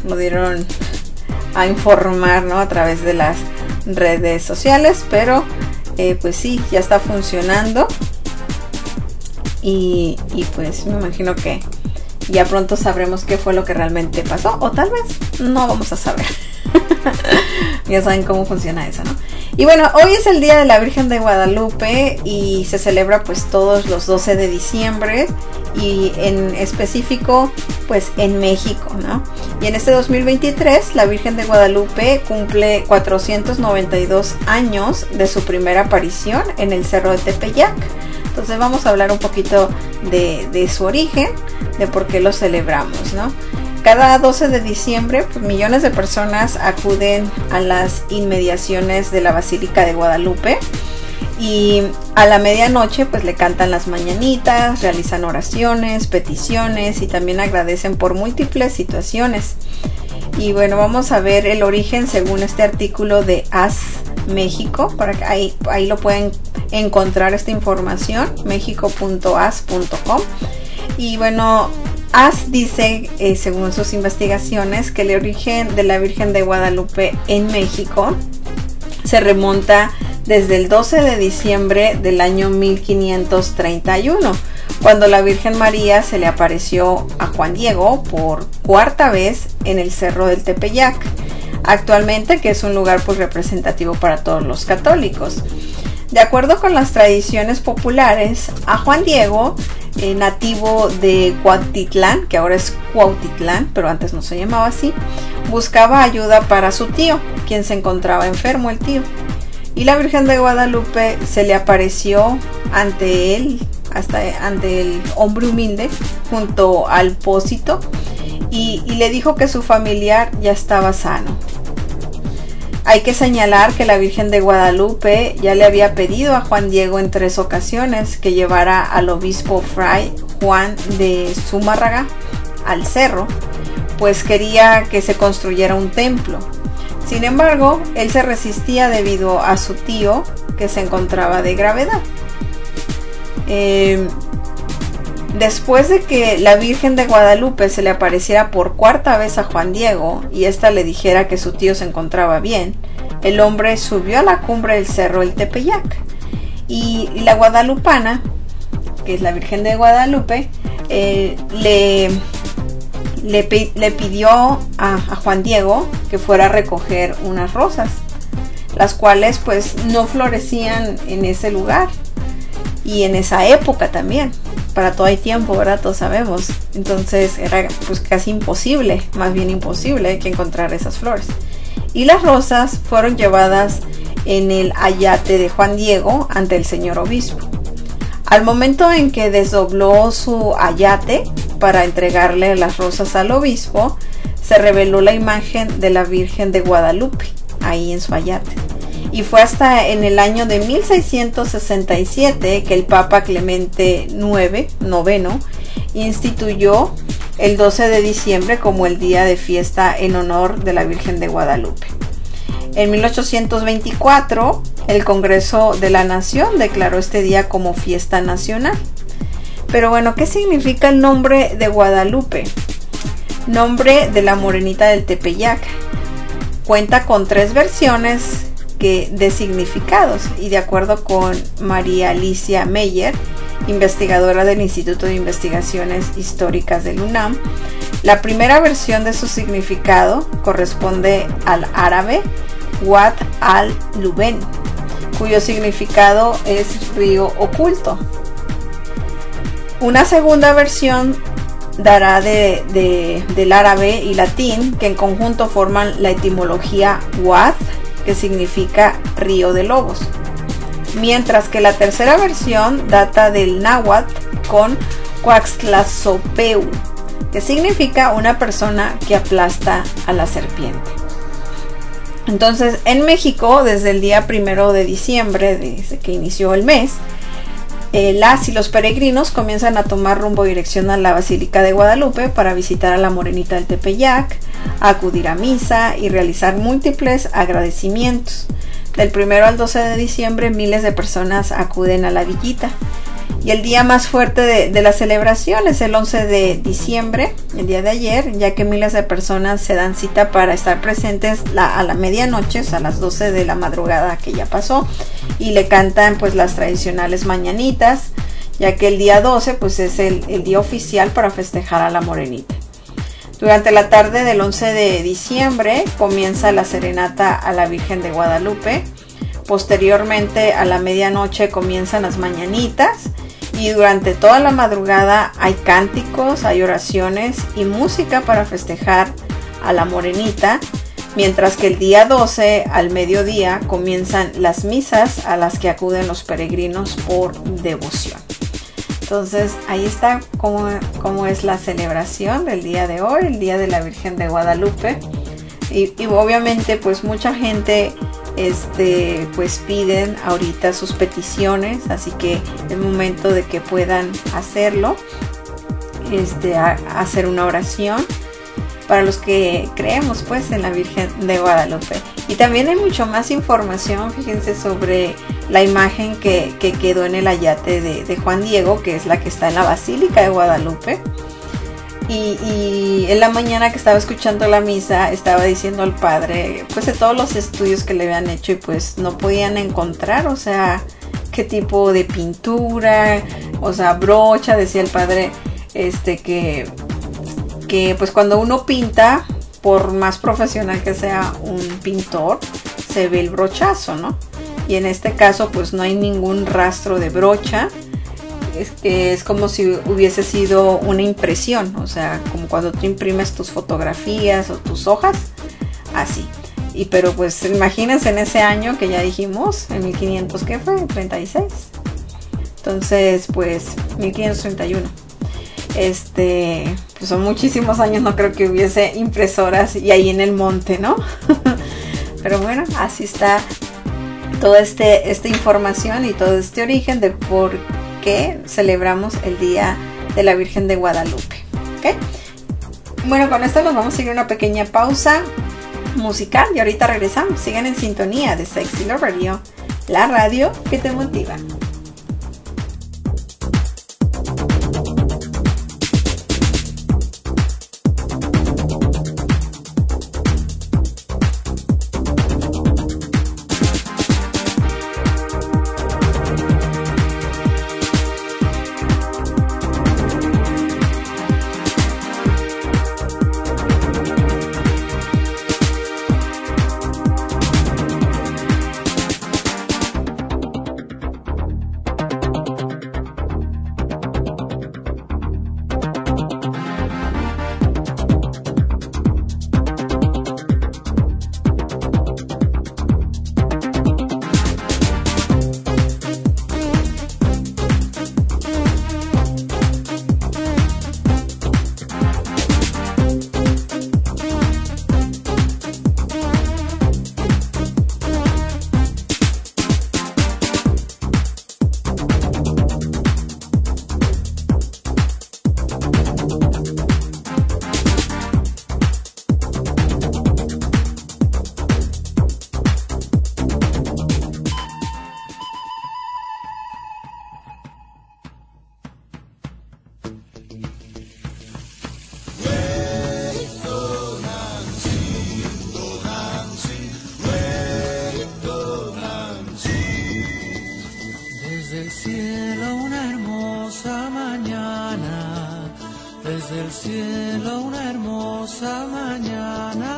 a informar, ¿no? A través de las redes sociales, pero pues sí, ya está funcionando y pues me imagino que ya pronto sabremos qué fue lo que realmente pasó, o tal vez no vamos a saber. Ya saben cómo funciona eso, ¿no? Y bueno, hoy es el Día de la Virgen de Guadalupe y se celebra pues todos los 12 de diciembre y en específico pues en México, ¿no? Y en este 2023 la Virgen de Guadalupe cumple 492 años de su primera aparición en el Cerro de Tepeyac. Entonces vamos a hablar un poquito de su origen, de por qué lo celebramos, ¿no? Cada 12 de diciembre, pues, millones de personas acuden a las inmediaciones de la Basílica de Guadalupe y a la medianoche pues le cantan las mañanitas, realizan oraciones, peticiones y también agradecen por múltiples situaciones. Y bueno, vamos a ver el origen según este artículo de AS México, para que ahí lo pueden encontrar esta información, mexico.as.com. Y bueno, AS dice, según sus investigaciones, que el origen de la Virgen de Guadalupe en México se remonta desde el 12 de diciembre del año 1531, cuando la Virgen María se le apareció a Juan Diego por cuarta vez en el Cerro del Tepeyac, actualmente, que es un lugar pues representativo para todos los católicos. De acuerdo con las tradiciones populares, a Juan Diego, nativo de Cuautitlán, que ahora es Cuautitlán, pero antes no se llamaba así, buscaba ayuda para su tío, quien se encontraba enfermo, el tío. Y la Virgen de Guadalupe se le apareció ante él, ante el hombre humilde, junto al pósito, y le dijo que su familiar ya estaba sano. Hay que señalar que la Virgen de Guadalupe ya le había pedido a Juan Diego en 3 ocasiones que llevara al obispo Fray Juan de Zumárraga al cerro, pues quería que se construyera un templo. Sin embargo, él se resistía debido a su tío, que se encontraba de gravedad. Después de que la Virgen de Guadalupe se le apareciera por cuarta vez a Juan Diego y ésta le dijera que su tío se encontraba bien, el hombre subió a la cumbre del cerro del Tepeyac y la guadalupana, que es la Virgen de Guadalupe, le pidió a Juan Diego que fuera a recoger unas rosas, las cuales pues no florecían en ese lugar y en esa época también. Para todo hay tiempo, ¿verdad? Todos sabemos. Entonces era pues casi imposible, más bien imposible, que encontrar esas flores. y las rosas fueron llevadas en el ayate de Juan Diego ante el señor obispo. Al momento en que desdobló su ayate para entregarle las rosas al obispo, se reveló la imagen de la Virgen de Guadalupe ahí en su ayate. Y fue hasta en el año de 1667 que el Papa Clemente IX instituyó el 12 de diciembre como el día de fiesta en honor de la Virgen de Guadalupe. En 1824, el Congreso de la Nación declaró este día como fiesta nacional. Pero bueno, ¿qué significa el nombre de Guadalupe? Nombre de la morenita del Tepeyac. Cuenta con 3 versiones de significados, y de acuerdo con María Alicia Meyer, investigadora del Instituto de Investigaciones Históricas del UNAM, la primera versión de su significado corresponde al árabe Wad al-Luben, cuyo significado es río oculto. Una segunda versión dará del árabe y latín, que en conjunto forman la etimología Wad, que significa río de lobos, mientras que la tercera versión data del náhuatl con Coaxtlazopeu, que significa una persona que aplasta a la serpiente. Entonces, en México, desde el día 1 de diciembre, desde que inició el mes, las y los peregrinos comienzan a tomar rumbo dirección a la Basílica de Guadalupe para visitar a la morenita del Tepeyac, acudir a misa y realizar múltiples agradecimientos. Del 1 al 12 de diciembre, miles de personas acuden a la villita. Y el día más fuerte de la celebración es el 11 de diciembre, el día de ayer, ya que miles de personas se dan cita para estar presentes a la medianoche, o sea, a las 12 de la madrugada que ya pasó, y le cantan pues las tradicionales mañanitas, ya que el día 12 pues es el día oficial para festejar a la morenita. Durante la tarde del 11 de diciembre comienza la serenata a la Virgen de Guadalupe. Posteriormente, a la medianoche comienzan las mañanitas, y durante toda la madrugada hay cánticos, hay oraciones y música para festejar a la morenita, mientras que el día 12 al mediodía comienzan las misas a las que acuden los peregrinos por devoción. Entonces ahí está cómo es la celebración del día de hoy, el día de la Virgen de Guadalupe. Y obviamente pues mucha gente pues piden ahorita sus peticiones, así que es momento de que puedan hacerlo, hacer una oración para los que creemos pues en la Virgen de Guadalupe. Y también hay mucho más información, fíjense, sobre la imagen que quedó en el ayate de Juan Diego, que es la que está en la Basílica de Guadalupe. Y en la mañana que estaba escuchando la misa, estaba diciendo al padre pues de todos los estudios que le habían hecho, y pues no podían encontrar, o sea, qué tipo de pintura, o sea, brocha. Decía el padre que pues cuando uno pinta, por más profesional que sea un pintor, se ve el brochazo, ¿no? Y en este caso pues no hay ningún rastro de brocha. Es como si hubiese sido una impresión, o sea, como cuando tú imprimes tus fotografías o tus hojas, así. Pero pues imagínense en ese año que ya dijimos, en 1500, ¿qué fue? 36. Entonces, pues 1531. Pues son muchísimos años, no creo que hubiese impresoras y ahí en el monte, ¿no? Pero bueno, así está toda esta información y todo este origen de por qué celebramos el Día de la Virgen de Guadalupe. ¿Okay? Bueno, con esto nos vamos a ir a una pequeña pausa musical y ahorita regresamos. Sigan en sintonía de Sexy Love Radio, la radio que te motiva. desde el cielo una hermosa mañana.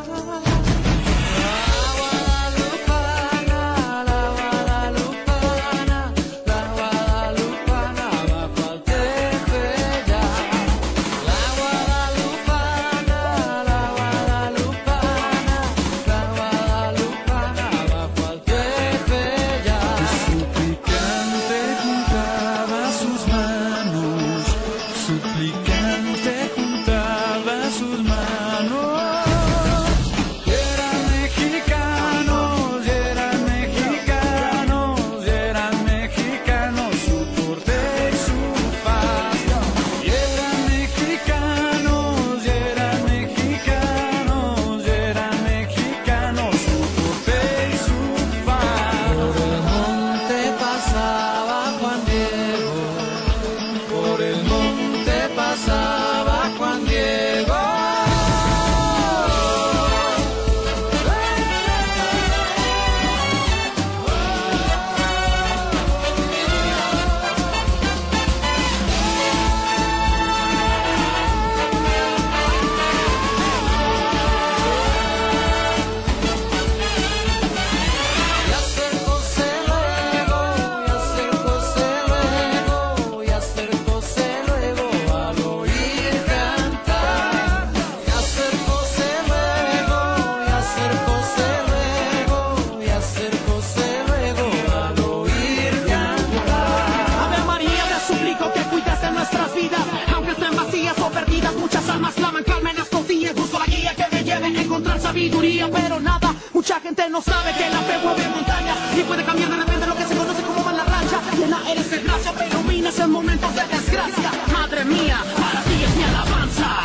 Pero nada, mucha gente no sabe que la fe mueve montañas y puede cambiar de repente lo que se conoce como mala racha. Llena eres de gracia, pero minas en momentos de desgracia. Madre mía, para ti es mi alabanza.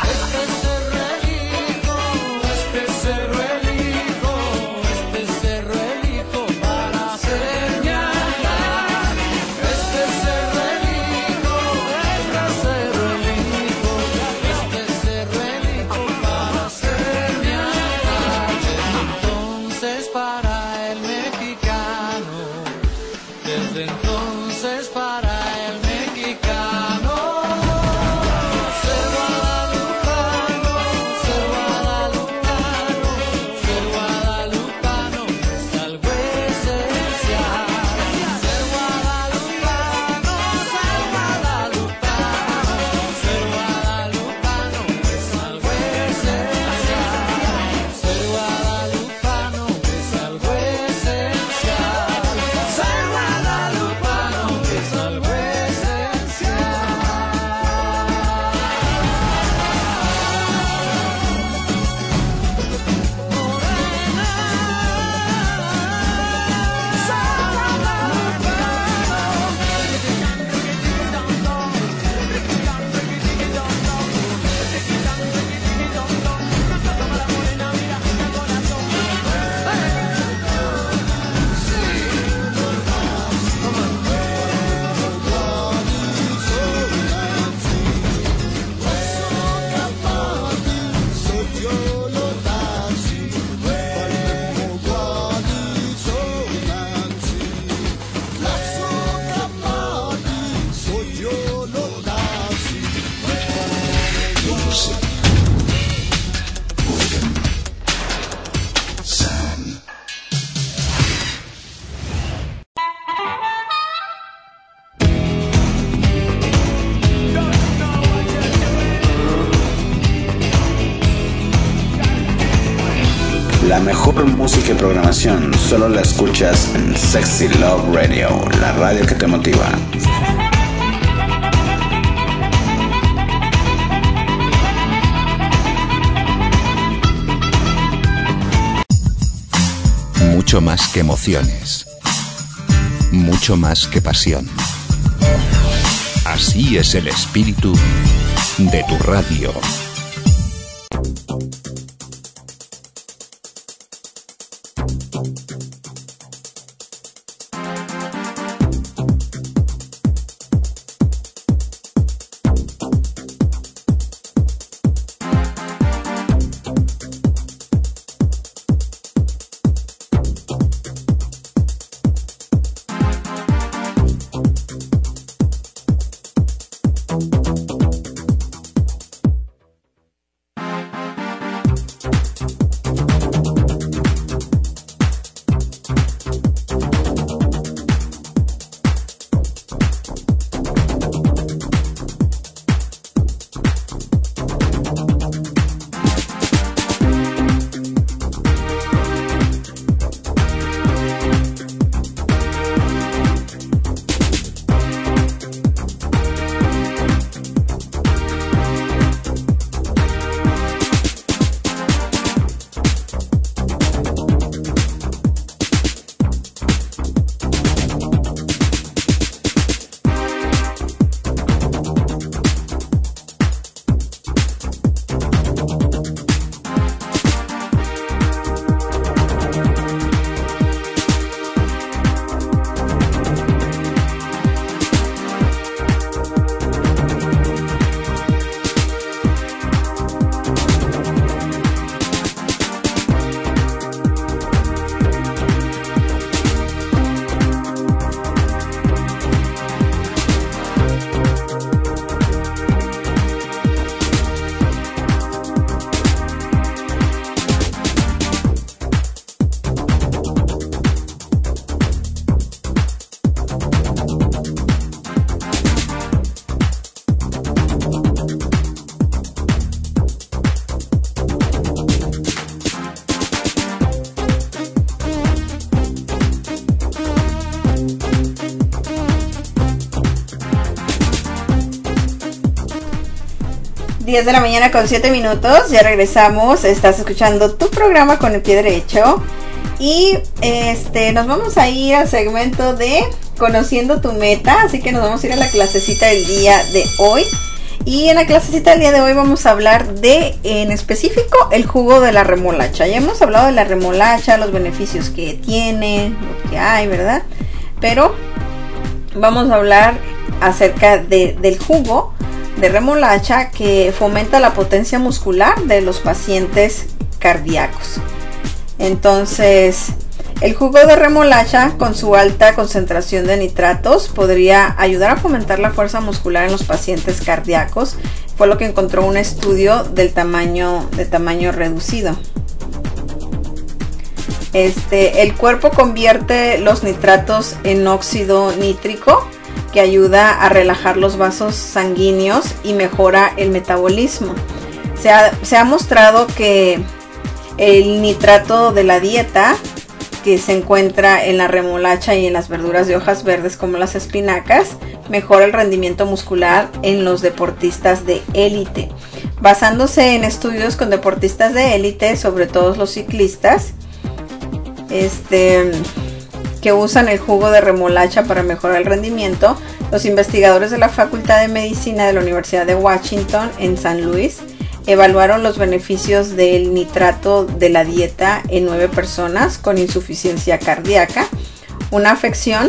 Para ser mi altar. Este cerro elijo, este cerro elijo, este cerro elijo para ser mi altar. Entonces para el mexicano, desde entonces para el mexicano, ser guadalupano, ser guadalupano, ser guadalupano es algo esencial. Ser guadalupano, ser guadalupano, ser guadalupano es algo esencial. Ser guadalupano es algo esencial. Ser guadalupano es algo esencial. La mejor música y programación solo la escuchas en Sexy Love Radio, la radio que te motiva. Mucho más que emociones. Mucho más que pasión. Así es el espíritu de tu radio. 10 de la mañana con 7 minutos, ya regresamos. Estás escuchando tu programa Con el Pie Derecho. Y nos vamos a ir al segmento de Conociendo tu Meta. Así que nos vamos a ir a la clasecita del día de hoy. Y en la clasecita del día de hoy vamos a hablar de, en específico, el jugo de la remolacha. Ya hemos hablado de la remolacha, los beneficios que tiene, lo que hay, ¿verdad? Pero vamos a hablar acerca del jugo de remolacha que fomenta la potencia muscular de los pacientes cardíacos. Entonces, el jugo de remolacha, con su alta concentración de nitratos, podría ayudar a fomentar la fuerza muscular en los pacientes cardíacos. Fue lo que encontró un estudio de tamaño reducido. El cuerpo convierte los nitratos en óxido nítrico, que ayuda a relajar los vasos sanguíneos y mejora el metabolismo. Se ha mostrado que el nitrato de la dieta, que se encuentra en la remolacha y en las verduras de hojas verdes como las espinacas, mejora el rendimiento muscular en los deportistas de élite. Basándose en estudios con deportistas de élite, sobre todo los ciclistas, que usan el jugo de remolacha para mejorar el rendimiento, los investigadores de la Facultad de Medicina de la Universidad de Washington en San Luis evaluaron los beneficios del nitrato de la dieta en 9 personas con insuficiencia cardíaca, una afección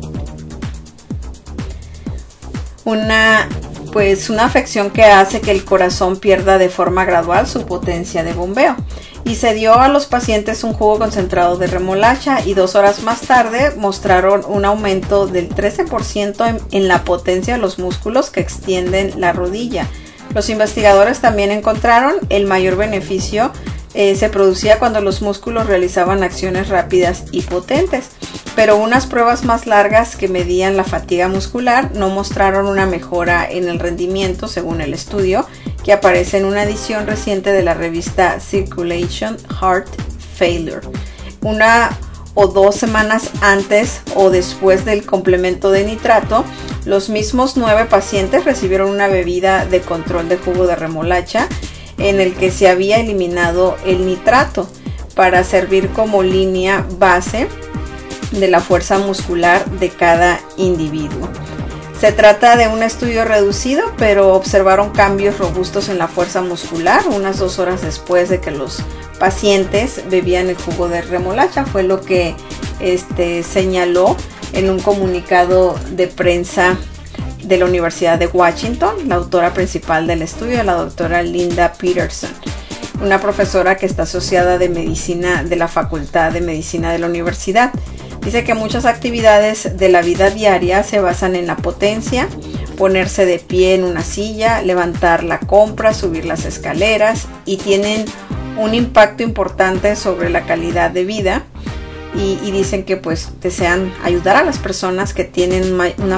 que hace que el corazón pierda de forma gradual su potencia de bombeo. Y se dio a los pacientes un jugo concentrado de remolacha y 2 horas más tarde mostraron un aumento del 13% en la potencia de los músculos que extienden la rodilla. Los investigadores también encontraron el mayor beneficio se producía cuando los músculos realizaban acciones rápidas y potentes, pero unas pruebas más largas que medían la fatiga muscular no mostraron una mejora en el rendimiento, según el estudio, que aparece en una edición reciente de la revista Circulation Heart Failure. 1 o 2 semanas antes o después del complemento de nitrato, los mismos 9 pacientes recibieron una bebida de control de jugo de remolacha en el que se había eliminado el nitrato para servir como línea base de la fuerza muscular de cada individuo. Se trata de un estudio reducido, pero observaron cambios robustos en la fuerza muscular unas 2 horas después de que los pacientes bebían el jugo de remolacha. Fue lo que señaló en un comunicado de prensa de la Universidad de Washington, la autora principal del estudio, la doctora Linda Peterson, una profesora que está asociada de medicina de la Facultad de Medicina de la universidad. Dice que muchas actividades de la vida diaria se basan en la potencia, ponerse de pie en una silla, levantar la compra, subir las escaleras, y tienen un impacto importante sobre la calidad de vida. Y dicen que pues desean ayudar a las personas que tienen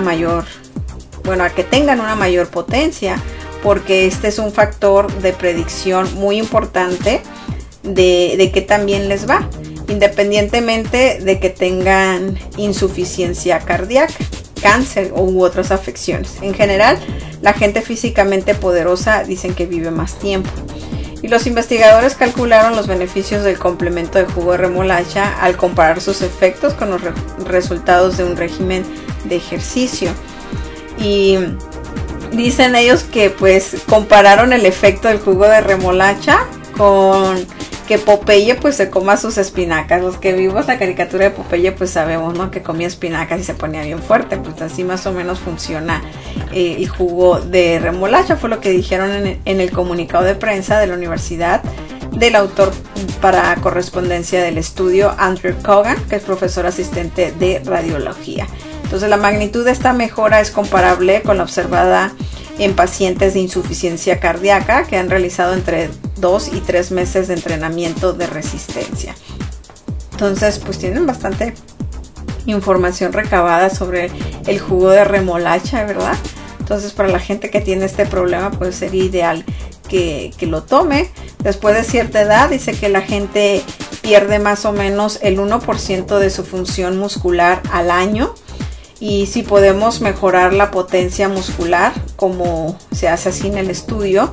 a que tengan una mayor potencia, porque este es un factor de predicción muy importante de que también les va, independientemente de que tengan insuficiencia cardíaca, cáncer u otras afecciones. En general, la gente físicamente poderosa dicen que vive más tiempo. Y los investigadores calcularon los beneficios del complemento de jugo de remolacha al comparar sus efectos con los resultados de un régimen de ejercicio. Y dicen ellos que pues compararon el efecto del jugo de remolacha con que Popeye pues se coma sus espinacas. Los que vimos la caricatura de Popeye pues sabemos, ¿no?, que comía espinacas y se ponía bien fuerte. Pues así más o menos funciona el jugo de remolacha. Fue lo que dijeron en el comunicado de prensa de la universidad del autor para correspondencia del estudio, Andrew Cogan, que es profesor asistente de radiología. Entonces la magnitud de esta mejora es comparable con la observada en pacientes de insuficiencia cardíaca que han realizado entre 2 y 3 meses de entrenamiento de resistencia. Entonces pues tienen bastante información recabada sobre el jugo de remolacha, ¿verdad? Entonces para la gente que tiene este problema pues sería ideal que lo tome. Después de cierta edad dice que la gente pierde más o menos el 1% de su función muscular al año. Y si podemos mejorar la potencia muscular, como se hace así en el estudio,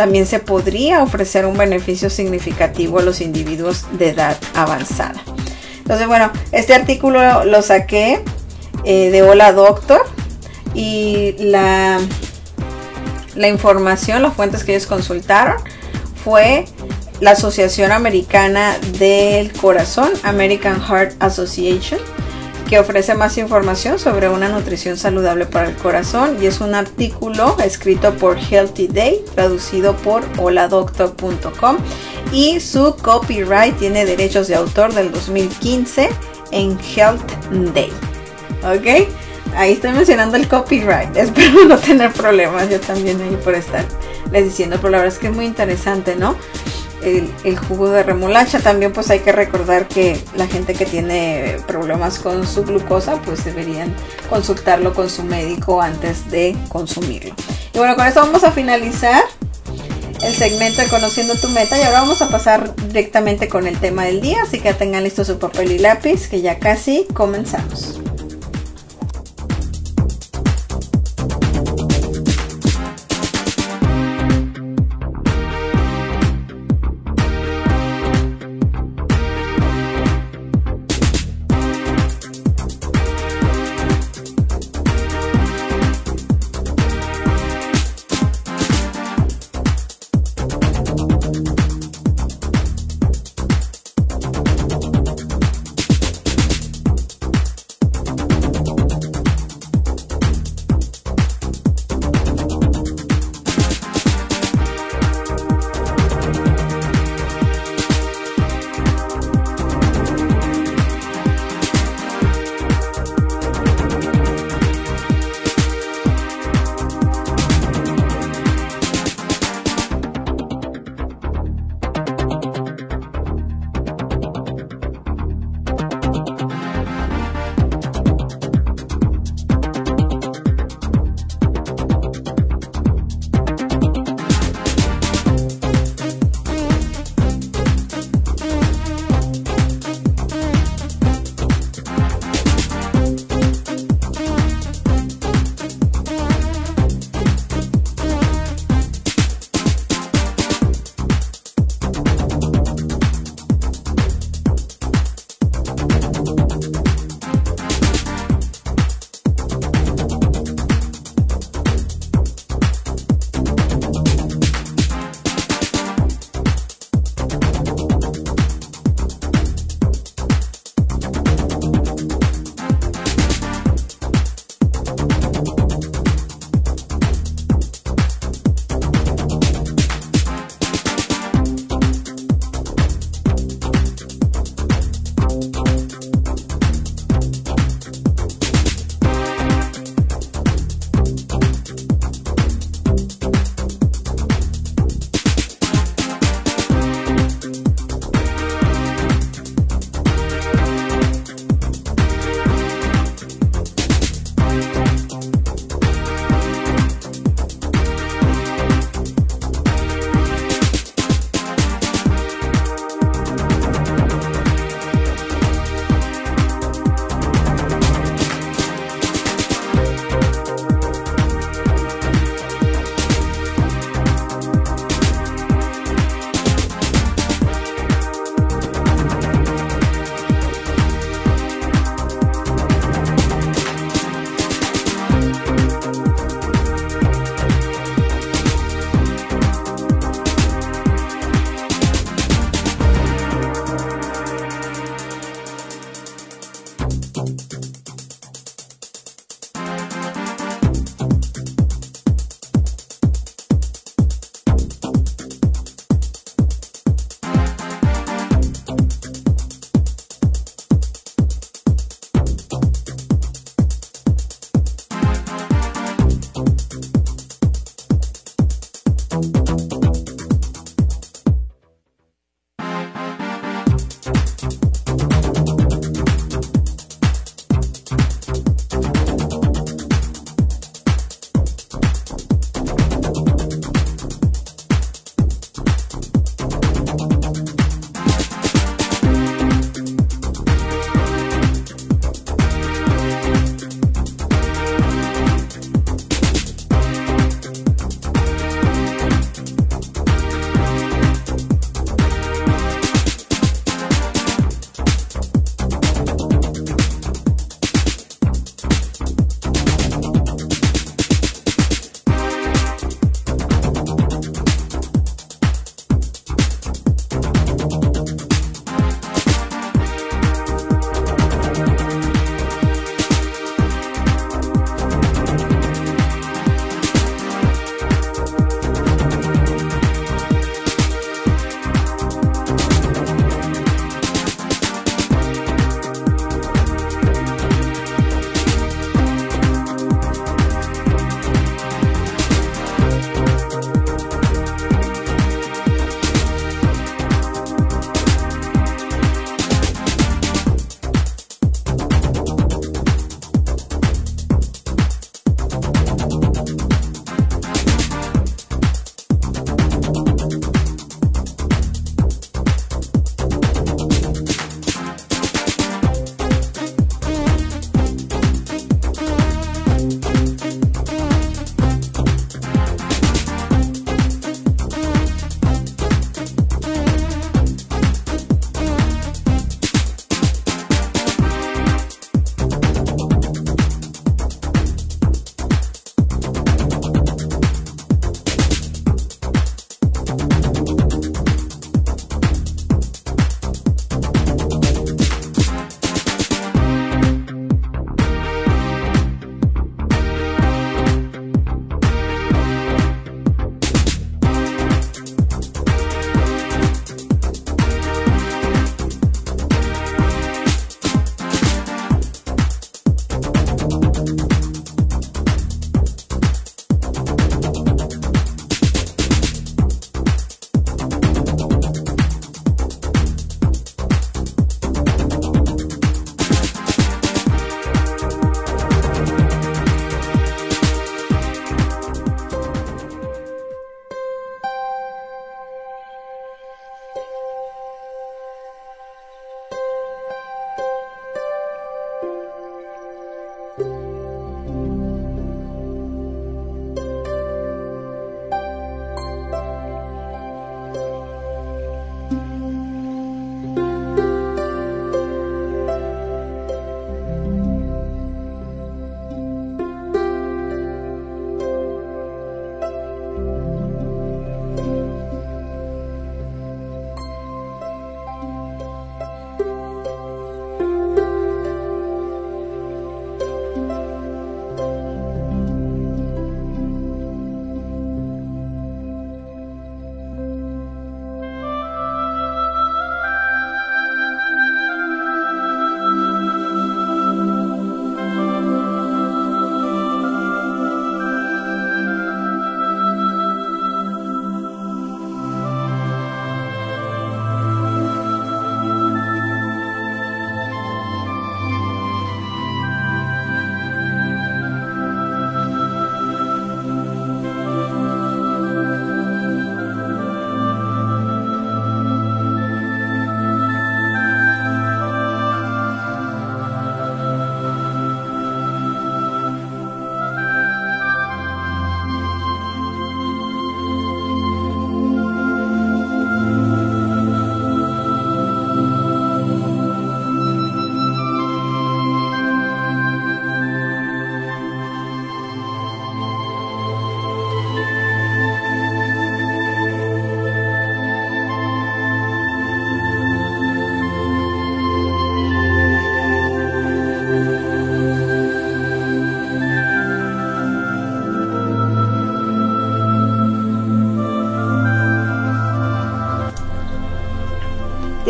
también se podría ofrecer un beneficio significativo a los individuos de edad avanzada. Entonces, bueno, este artículo lo saqué de Hola Doctor, y la información, las fuentes que ellos consultaron fue la Asociación Americana del Corazón, American Heart Association, que ofrece más información sobre una nutrición saludable para el corazón, y es un artículo escrito por Healthy Day, traducido por holadoctor.com, y su copyright tiene derechos de autor del 2015 en Health Day. ¿Ok? Ahí estoy mencionando el copyright. Espero no tener problemas yo también ahí por estar les diciendo, pero la verdad es que es muy interesante, ¿no? El jugo de remolacha. También pues hay que recordar que la gente que tiene problemas con su glucosa pues deberían consultarlo con su médico antes de consumirlo. Y bueno, con esto vamos a finalizar el segmento de Conociendo tu Meta, y ahora vamos a pasar directamente con el tema del día, así que tengan listo su papel y lápiz, que ya casi comenzamos.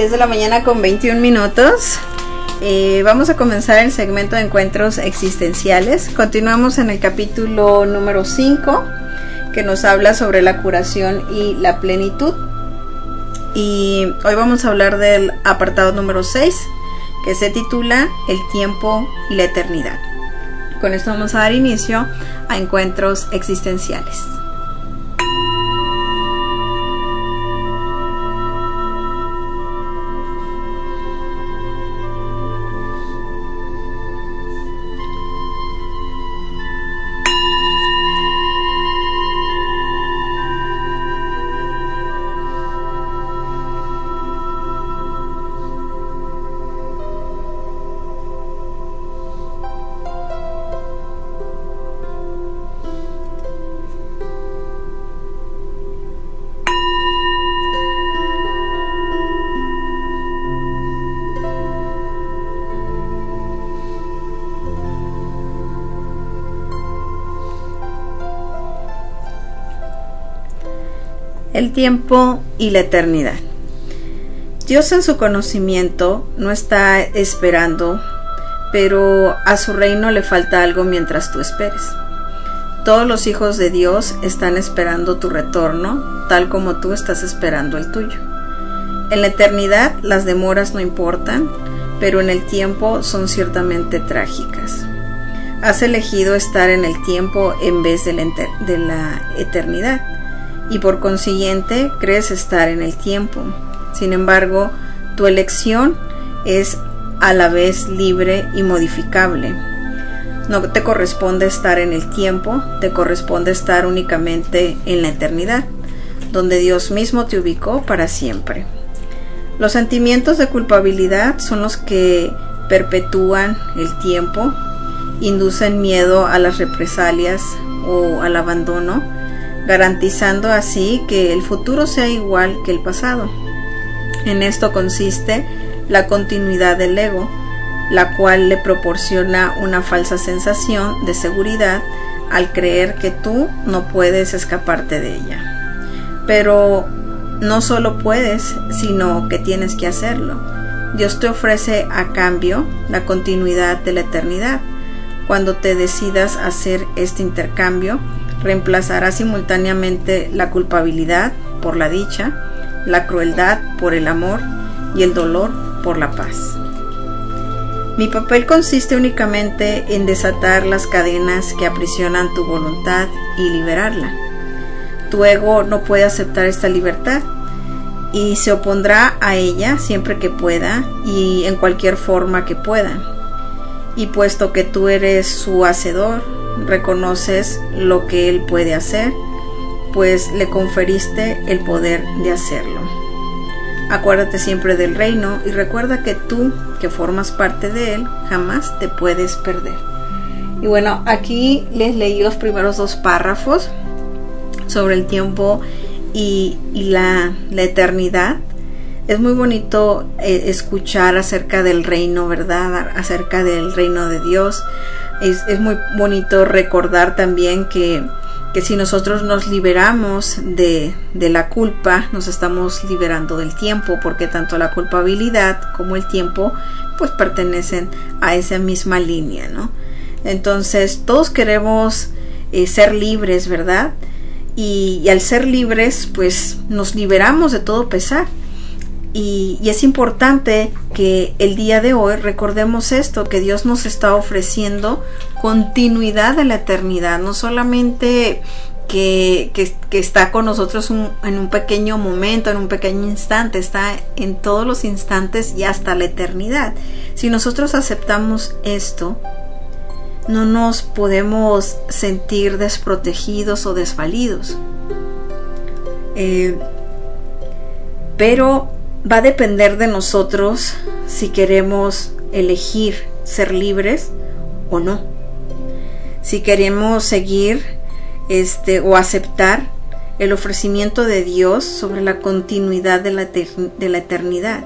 10 de la mañana con 21 minutos. Vamos a comenzar el segmento de encuentros existenciales. Continuamos en el capítulo número 5, que nos habla sobre la curación y la plenitud. Y hoy vamos a hablar del apartado número 6, que se titula El tiempo y la eternidad. Con esto vamos a dar inicio a encuentros existenciales. El tiempo y la eternidad. Dios en su conocimiento no está esperando, pero a su reino le falta algo mientras tú esperes. Todos los hijos de Dios están esperando tu retorno, tal como tú estás esperando el tuyo. En la eternidad las demoras no importan, pero en el tiempo son ciertamente trágicas. Has elegido estar en el tiempo en vez de la eternidad, y por consiguiente crees estar en el tiempo. Sin embargo, tu elección es a la vez libre y modificable. No te corresponde estar en el tiempo, te corresponde estar únicamente en la eternidad, donde Dios mismo te ubicó para siempre. Los sentimientos de culpabilidad son los que perpetúan el tiempo, inducen miedo a las represalias o al abandono, garantizando así que el futuro sea igual que el pasado. En esto consiste la continuidad del ego, la cual le proporciona una falsa sensación de seguridad al creer que tú no puedes escaparte de ella. Pero no solo puedes, sino que tienes que hacerlo. Dios te ofrece a cambio la continuidad de la eternidad. Cuando te decidas hacer este intercambio, reemplazará simultáneamente la culpabilidad por la dicha, la crueldad por el amor y el dolor por la paz. Mi papel consiste únicamente en desatar las cadenas que aprisionan tu voluntad y liberarla. Tu ego no puede aceptar esta libertad y se opondrá a ella siempre que pueda y en cualquier forma que pueda. Y puesto que tú eres su hacedor, reconoces lo que él puede hacer, pues le conferiste el poder de hacerlo. Acuérdate siempre del reino y recuerda que tú, que formas parte de él, jamás te puedes perder. Y bueno, aquí les leí los primeros 2 párrafos sobre el tiempo y la eternidad. Es muy bonito escuchar acerca del reino, ¿verdad? Acerca del reino de Dios. Es muy bonito recordar también que si nosotros nos liberamos de la culpa, nos estamos liberando del tiempo, porque tanto la culpabilidad como el tiempo pues pertenecen a esa misma línea, ¿no? Entonces todos queremos ser libres, ¿verdad? Y al ser libres pues nos liberamos de todo pesar. Y es importante que el día de hoy recordemos esto, que Dios nos está ofreciendo continuidad de la eternidad, no solamente que está con nosotros en un pequeño momento, en un pequeño instante, está en todos los instantes y hasta la eternidad. Si nosotros aceptamos esto, no nos podemos sentir desprotegidos o desvalidos. Pero va a depender de nosotros si queremos elegir ser libres o no. Si queremos seguir o aceptar el ofrecimiento de Dios sobre la continuidad de la eternidad.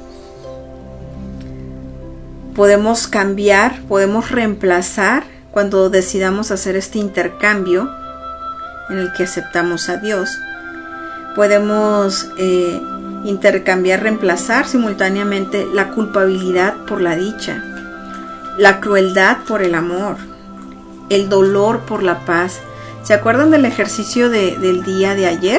Podemos cambiar, podemos reemplazar cuando decidamos hacer este intercambio en el que aceptamos a Dios. Podemos intercambiar, reemplazar simultáneamente la culpabilidad por la dicha, la crueldad por el amor, el dolor por la paz. ¿Se acuerdan del ejercicio del día de ayer?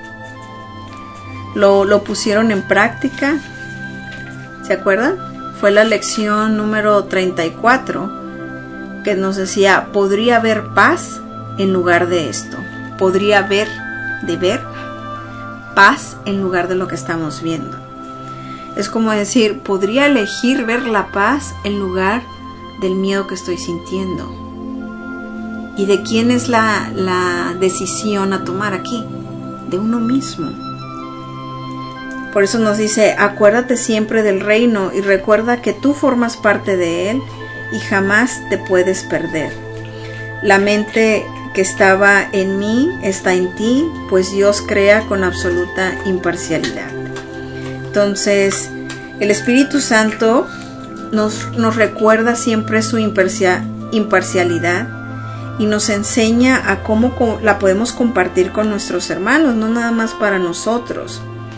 Lo pusieron en práctica. ¿Se acuerdan? Fue la lección número 34 que nos decía, podría haber paz en lugar de esto. Podría haber, de ver, paz en lugar de lo que estamos viendo. Es como decir, podría elegir ver la paz en lugar del miedo que estoy sintiendo. ¿Y de quién es la decisión a tomar aquí? De uno mismo. Por eso nos dice, acuérdate siempre del reino y recuerda que tú formas parte de él y jamás te puedes perder. La mente que estaba en mí está en ti, pues Dios crea con absoluta imparcialidad. Entonces, el Espíritu Santo nos recuerda siempre su imparcialidad y nos enseña a cómo la podemos compartir con nuestros hermanos, no nada más para nosotros.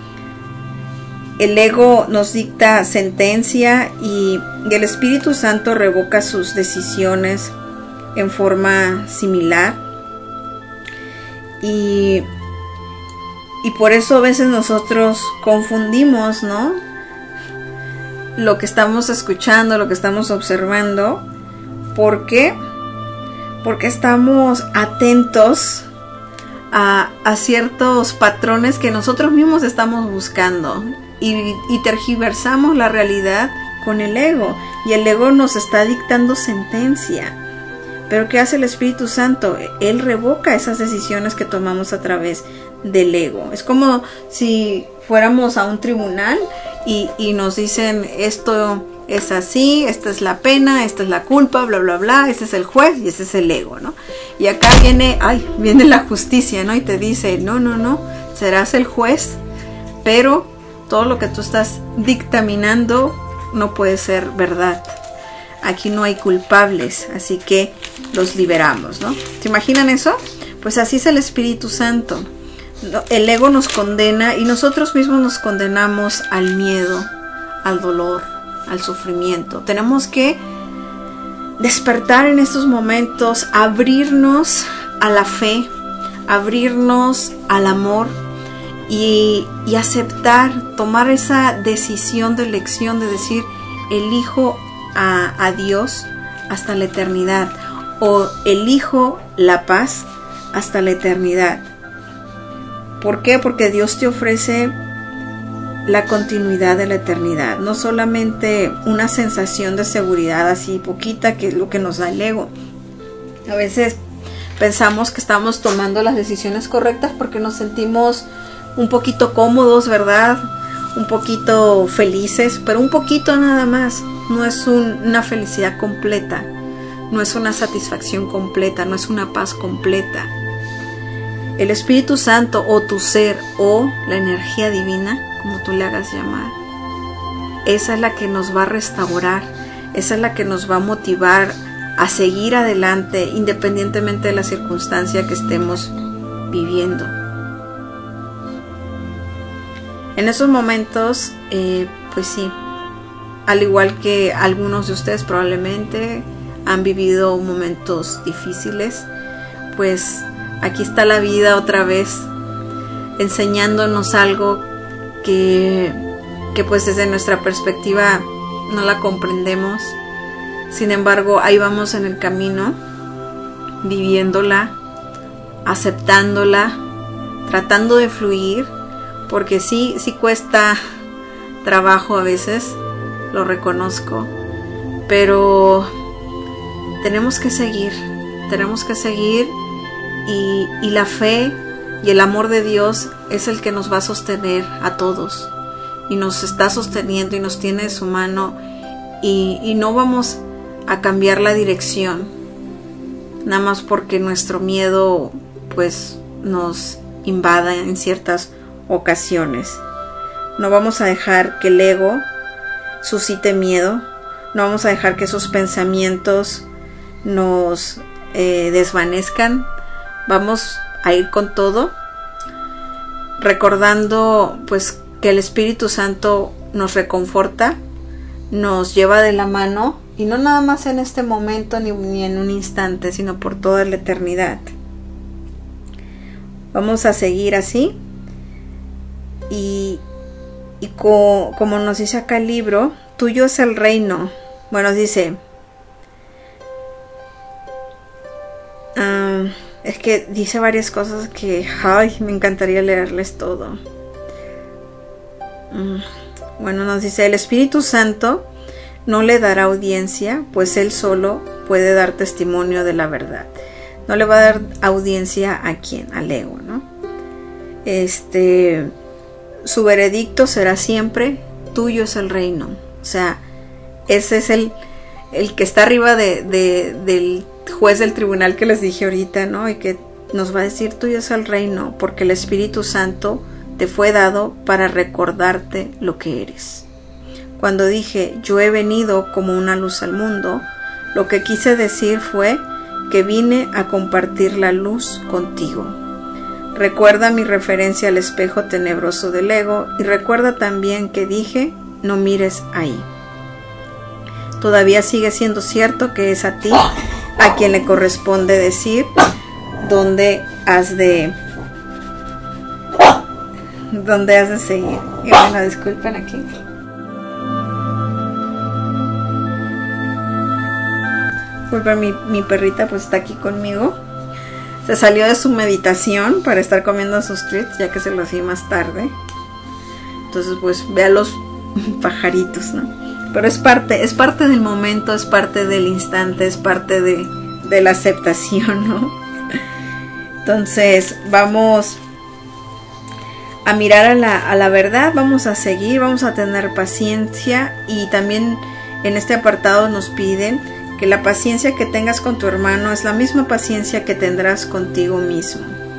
El ego nos dicta sentencia y el Espíritu Santo revoca sus decisiones en forma similar. Y por eso a veces nosotros confundimos, ¿no? Lo que estamos escuchando, lo que estamos observando. ¿Por qué? Porque estamos atentos a ciertos patrones que nosotros mismos estamos buscando. Y tergiversamos la realidad con el ego. Y el ego nos está dictando sentencia. Pero ¿qué hace el Espíritu Santo? Él revoca esas decisiones que tomamos a través del ego. Es como si fuéramos a un tribunal y nos dicen esto es así, esta es la pena, esta es la culpa, bla bla bla, este es el juez y este es el ego, ¿no? Y acá viene la justicia, ¿no? Y te dice, no, serás el juez, pero todo lo que tú estás dictaminando no puede ser verdad. Aquí no hay culpables, así que los liberamos, ¿no? ¿Se imaginan eso? Pues así es el Espíritu Santo. El ego nos condena y nosotros mismos nos condenamos al miedo, al dolor, al sufrimiento. Tenemos que despertar en estos momentos, abrirnos a la fe, abrirnos al amor y aceptar, tomar esa decisión de elección de decir, elijo a Dios hasta la eternidad o elijo la paz hasta la eternidad. ¿Por qué? Porque Dios te ofrece la continuidad de la eternidad, no solamente una sensación de seguridad así poquita, que es lo que nos da el ego. A veces pensamos que estamos tomando las decisiones correctas porque nos sentimos un poquito cómodos, ¿verdad? Un poquito felices, pero un poquito nada más. No es una felicidad completa, no es una satisfacción completa, no es una paz completa. El Espíritu Santo o tu ser o la energía divina, como tú le hagas llamar, esa es la que nos va a restaurar, esa es la que nos va a motivar a seguir adelante independientemente de la circunstancia que estemos viviendo. En esos momentos, pues sí, al igual que algunos de ustedes probablemente han vivido momentos difíciles, pues aquí está la vida otra vez enseñándonos algo que pues desde nuestra perspectiva no la comprendemos. Sin embargo, ahí vamos en el camino, viviéndola, aceptándola, tratando de fluir, porque sí y trabajo a veces, lo reconozco, pero tenemos que seguir y la fe y el amor de Dios es el que nos va a sostener a todos y nos está sosteniendo y nos tiene de su mano y no vamos a cambiar la dirección nada más porque nuestro miedo pues nos invada en ciertas ocasiones. No vamos a dejar que el ego suscite miedo, no vamos a dejar que esos pensamientos nos desvanezcan. Vamos a ir con todo, recordando pues que el Espíritu Santo nos reconforta, nos lleva de la mano, y no nada más en este momento ni en un instante, sino por toda la eternidad. Vamos a seguir así, y como nos dice acá el libro, tuyo es el reino. Bueno, dice, es que dice varias cosas que me encantaría leerles todo. Bueno, nos dice, el Espíritu Santo no le dará audiencia, pues él solo puede dar testimonio de la verdad. No le va a dar audiencia a quién, al ego, ¿no? Su veredicto será siempre, tuyo es el reino. O sea, ese es el que está arriba del juez del tribunal que les dije ahorita, ¿no? Y que nos va a decir, tuyo es el reino, porque el Espíritu Santo te fue dado para recordarte lo que eres. Cuando dije, yo he venido como una luz al mundo, lo que quise decir fue que vine a compartir la luz contigo. Recuerda mi referencia al espejo tenebroso del ego, y recuerda también que dije, no mires ahí. Todavía sigue siendo cierto que es a ti a quien le corresponde decir dónde has de seguir. Y bueno, disculpen aquí. Disculpen, mi perrita pues está aquí conmigo. Se salió de su meditación para estar comiendo sus treats, ya que se los di más tarde. Entonces pues ve a los pajaritos, ¿no? Pero es parte del momento, es parte del instante, es parte de la aceptación, ¿no? Entonces vamos a mirar a la verdad, vamos a seguir, vamos a tener paciencia, y también en este apartado nos piden que la paciencia que tengas con tu hermano es la misma paciencia que tendrás contigo mismo.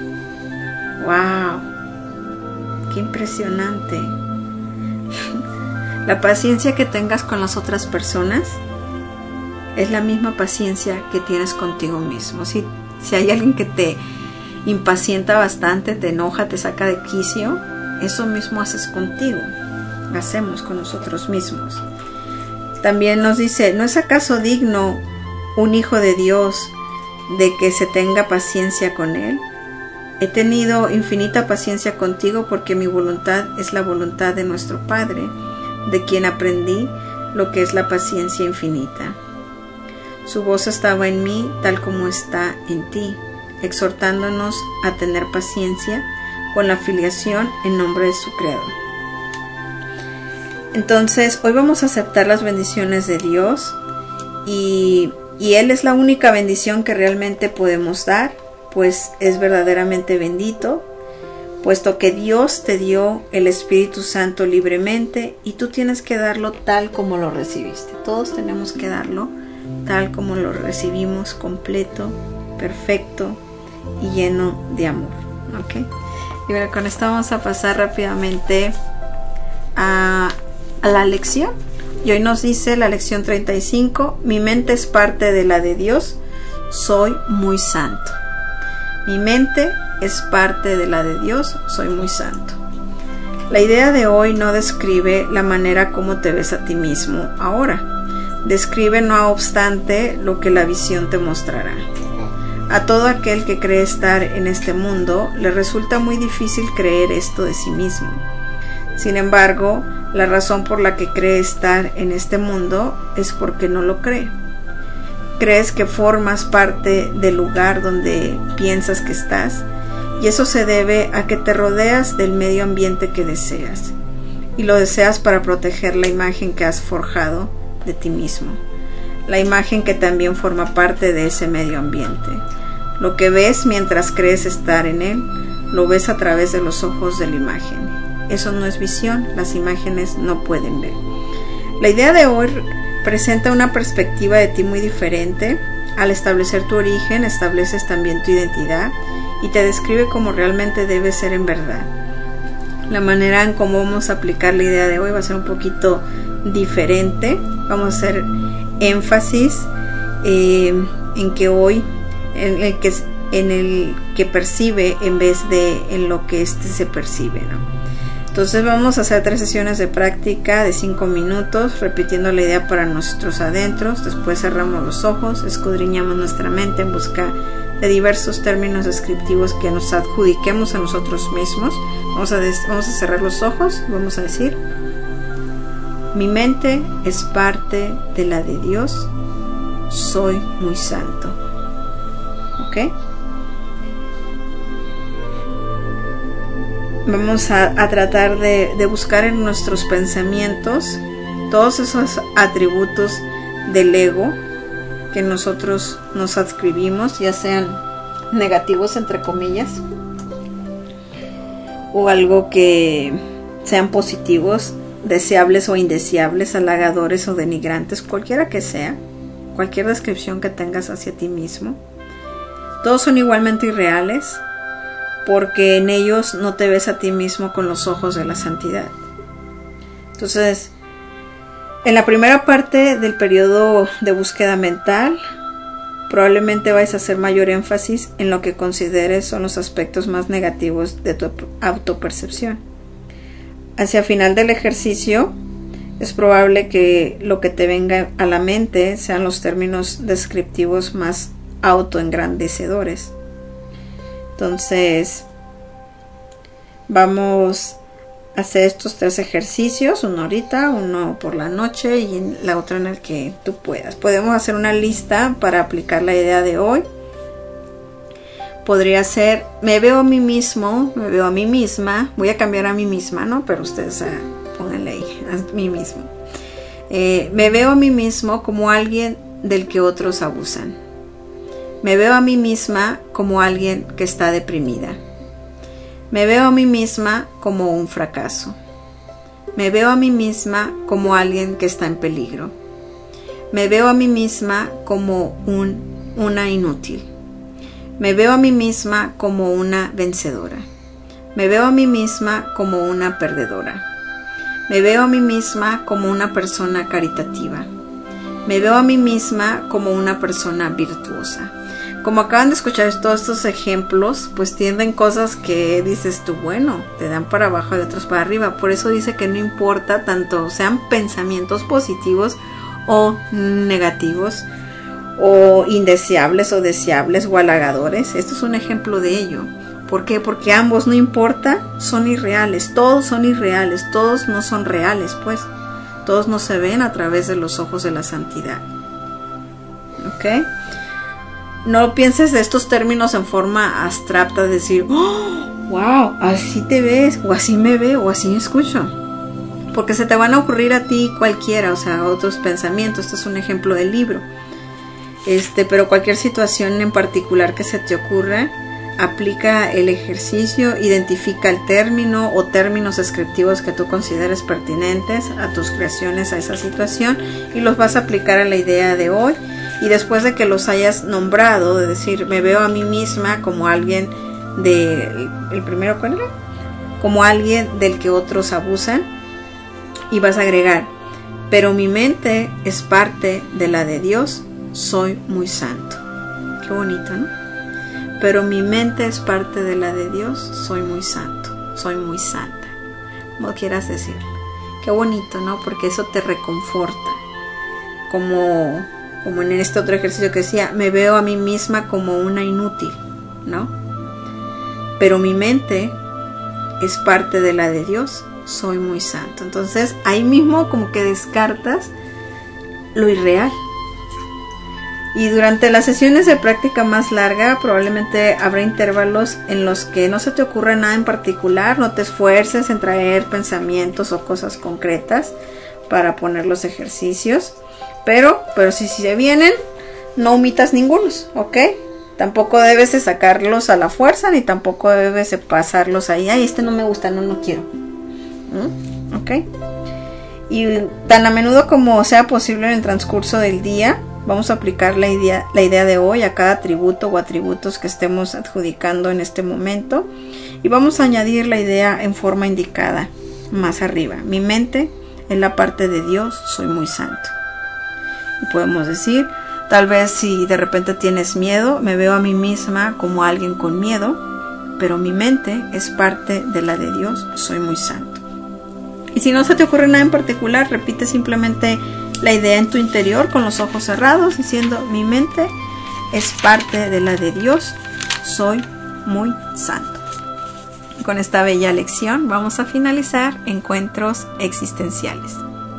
¡Wow! ¡Qué impresionante! La paciencia que tengas con las otras personas es la misma paciencia que tienes contigo mismo. Si hay alguien que te impacienta bastante, te enoja, te saca de quicio, eso mismo haces contigo, lo hacemos con nosotros mismos. También nos dice, ¿no es acaso digno un hijo de Dios de que se tenga paciencia con él? He tenido infinita paciencia contigo porque mi voluntad es la voluntad de nuestro Padre, de quien aprendí lo que es la paciencia infinita. Su voz estaba en mí tal como está en ti, exhortándonos a tener paciencia con la filiación en nombre de su Creador. Entonces, hoy vamos a aceptar las bendiciones de Dios, y Él es la única bendición que realmente podemos dar, pues es verdaderamente bendito, puesto que Dios te dio el Espíritu Santo libremente, y tú tienes que darlo tal como lo recibiste. Todos tenemos que darlo tal como lo recibimos, completo, perfecto y lleno de amor. ¿Ok? Y bueno, con esto vamos a pasar rápidamente a la lección. Y hoy nos dice la lección 35, mi mente es parte de la de Dios, soy muy santo. Mi mente es parte de la de Dios, soy muy santo. La idea de hoy no describe la manera como te ves a ti mismo ahora. Describe, no obstante, lo que la visión te mostrará. A todo aquel que cree estar en este mundo, le resulta muy difícil creer esto de sí mismo. Sin embargo, la razón por la que cree estar en este mundo es porque no lo cree. Crees que formas parte del lugar donde piensas que estás, y eso se debe a que te rodeas del medio ambiente que deseas, y lo deseas para proteger la imagen que has forjado de ti mismo, la imagen que también forma parte de ese medio ambiente. Lo que ves mientras crees estar en él, lo ves a través de los ojos de la imagen. Eso no es visión, las imágenes no pueden ver. La idea de hoy presenta una perspectiva de ti muy diferente. Al establecer tu origen, estableces también tu identidad y te describe como realmente debes ser en verdad. La manera en cómo vamos a aplicar la idea de hoy va a ser un poquito diferente. Vamos a hacer énfasis en que hoy, en el que percibe en vez de en lo que se percibe, ¿no? Entonces vamos a hacer 3 sesiones de práctica de 5 minutos, repitiendo la idea para nuestros adentros. Después cerramos los ojos, escudriñamos nuestra mente en busca de diversos términos descriptivos que nos adjudiquemos a nosotros mismos. Vamos a cerrar los ojos, vamos a decir: mi mente es parte de la de Dios, soy muy santo. ¿Ok? Vamos a tratar de buscar en nuestros pensamientos todos esos atributos del ego que nosotros nos adscribimos, ya sean negativos entre comillas o algo que sean positivos, deseables o indeseables, halagadores o denigrantes, cualquiera que sea, cualquier descripción que tengas hacia ti mismo. Todos son igualmente irreales, porque en ellos no te ves a ti mismo con los ojos de la santidad. Entonces, en la primera parte del periodo de búsqueda mental, probablemente vais a hacer mayor énfasis en lo que consideres son los aspectos más negativos de tu autopercepción. Hacia el final del ejercicio, es probable que lo que te venga a la mente sean los términos descriptivos más autoengrandecedores. Entonces, vamos a hacer estos 3 ejercicios, uno ahorita, uno por la noche y la otra en el que tú puedas. Podemos hacer una lista para aplicar la idea de hoy. Podría ser: me veo a mí mismo, me veo a mí misma. Voy a cambiar a mí misma, ¿no? Pero ustedes pónganle ahí, a mí mismo. Me veo a mí mismo como alguien del que otros abusan. Me veo a mí misma como alguien que está deprimida. Me veo a mí misma como un fracaso. Me veo a mí misma como alguien que está en peligro. Me veo a mí misma como una inútil. Me veo a mí misma como una vencedora. Me veo a mí misma como una perdedora. Me veo a mí misma como una persona caritativa. Me veo a mí misma como una persona virtuosa. Como acaban de escuchar todos estos ejemplos, pues tienden cosas que dices tú, bueno, te dan para abajo y otros para arriba. Por eso dice que no importa tanto sean pensamientos positivos o negativos, o indeseables o deseables o halagadores. Esto es un ejemplo de ello. ¿Por qué? Porque ambos, no importa, son irreales. Todos son irreales, todos no son reales, pues. Todos no se ven a través de los ojos de la santidad. ¿Ok? No pienses de estos términos en forma abstracta, de decir, oh, wow, así te ves, o así me veo, o así me escucho. Porque se te van a ocurrir a ti cualquiera, o sea, otros pensamientos. Este es un ejemplo del libro. Pero cualquier situación en particular que se te ocurra, aplica el ejercicio, identifica el término o términos descriptivos que tú consideres pertinentes a tus creaciones, a esa situación, y los vas a aplicar a la idea de hoy. Y después de que los hayas nombrado, de decir, me veo a mí misma como alguien ¿el primero cuál era? Como alguien del que otros abusan, y vas a agregar, pero mi mente es parte de la de Dios, soy muy santo. Qué bonito, ¿no? Pero mi mente es parte de la de Dios, soy muy santo, soy muy santa, como quieras decirlo. Qué bonito, ¿no? Porque eso te reconforta. Como en este otro ejercicio que decía, me veo a mí misma como una inútil, ¿no? Pero mi mente es parte de la de Dios, soy muy santo. Entonces ahí mismo como que descartas lo irreal. Y durante las sesiones de práctica más larga probablemente habrá intervalos en los que no se te ocurra nada en particular, no te esfuerces en traer pensamientos o cosas concretas para poner los ejercicios. Pero si se vienen, no omitas ningunos, ¿ok? Tampoco debes de sacarlos a la fuerza, ni tampoco debes de pasarlos ahí. Ay, no me gusta, no quiero. ¿Ok? Y tan a menudo como sea posible en el transcurso del día, vamos a aplicar la idea de hoy a cada atributo o atributos que estemos adjudicando en este momento. Y vamos a añadir la idea en forma indicada más arriba. Mi mente es la parte de Dios, soy muy santo. Y podemos decir, tal vez si de repente tienes miedo, me veo a mí misma como alguien con miedo, pero mi mente es parte de la de Dios, soy muy santo. Y si no se te ocurre nada en particular, repite simplemente la idea en tu interior con los ojos cerrados, diciendo: mi mente es parte de la de Dios, soy muy santo. Y con esta bella lección vamos a finalizar Encuentros Existenciales.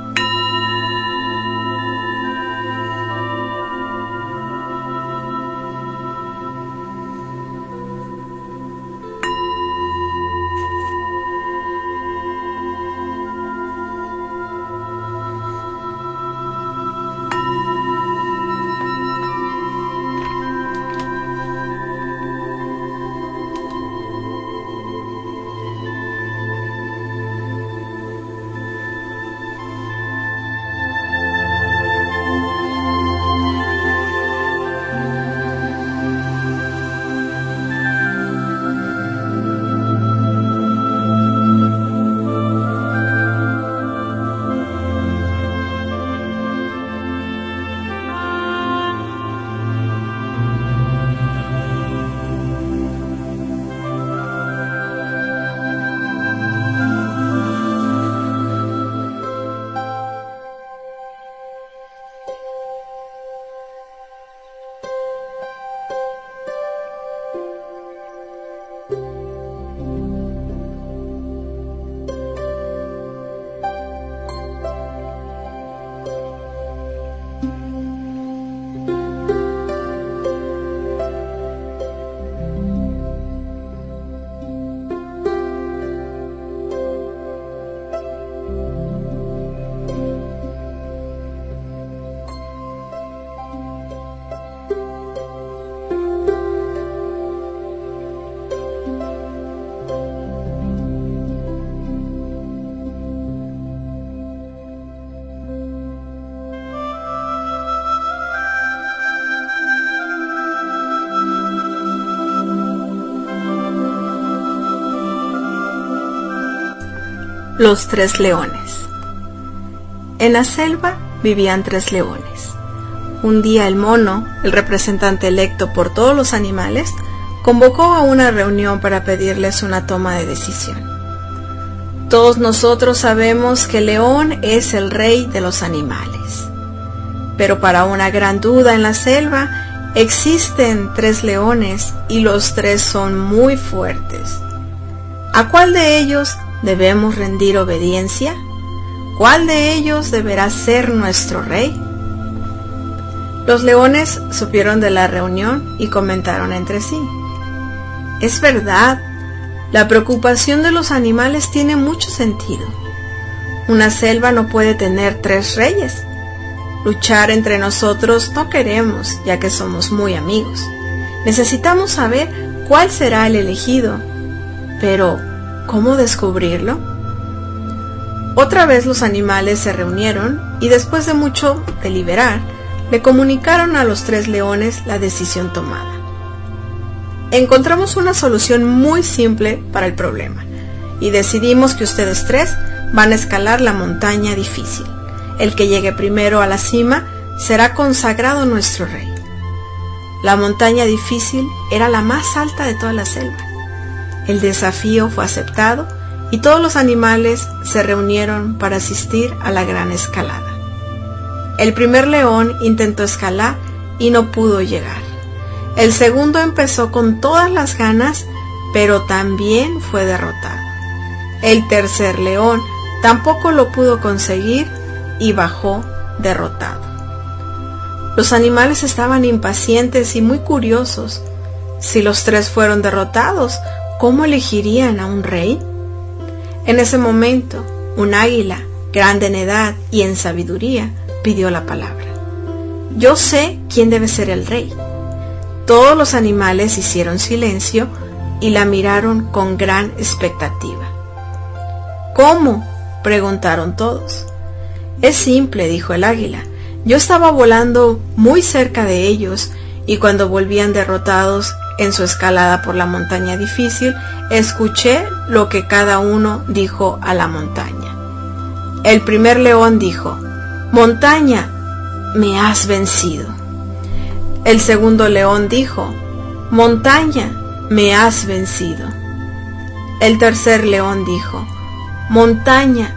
Los 3 leones. En la selva vivían 3 leones. Un día el mono, el representante electo por todos los animales, convocó a una reunión para pedirles una toma de decisión. Todos nosotros sabemos que el león es el rey de los animales. Pero para una gran duda en la selva, existen 3 leones y los 3 son muy fuertes. ¿A cuál de ellos debemos rendir obediencia? ¿Cuál de ellos deberá ser nuestro rey? Los leones supieron de la reunión y comentaron entre sí: es verdad, la preocupación de los animales tiene mucho sentido. Una selva no puede tener 3 reyes. Luchar entre nosotros no queremos, ya que somos muy amigos. Necesitamos saber cuál será el elegido. Pero, ¿cómo descubrirlo? Otra vez los animales se reunieron y después de mucho deliberar, le comunicaron a los 3 leones la decisión tomada. Encontramos una solución muy simple para el problema y decidimos que ustedes 3 van a escalar la montaña difícil. El que llegue primero a la cima será consagrado nuestro rey. La montaña difícil era la más alta de toda la selva. El desafío fue aceptado y todos los animales se reunieron para asistir a la gran escalada. El primer león intentó escalar y no pudo llegar. El segundo empezó con todas las ganas, pero también fue derrotado. El tercer león tampoco lo pudo conseguir y bajó derrotado. Los animales estaban impacientes y muy curiosos. Si los 3 fueron derrotados, ¿cómo elegirían a un rey? En ese momento, un águila, grande en edad y en sabiduría, pidió la palabra. Yo sé quién debe ser el rey. Todos los animales hicieron silencio y la miraron con gran expectativa. ¿Cómo?, preguntaron todos. Es simple, dijo el águila. Yo estaba volando muy cerca de ellos y cuando volvían derrotados en su escalada por la montaña difícil, escuché lo que cada uno dijo a la montaña. El primer león dijo: montaña, me has vencido. El segundo león dijo: montaña, me has vencido. El tercer león dijo: montaña,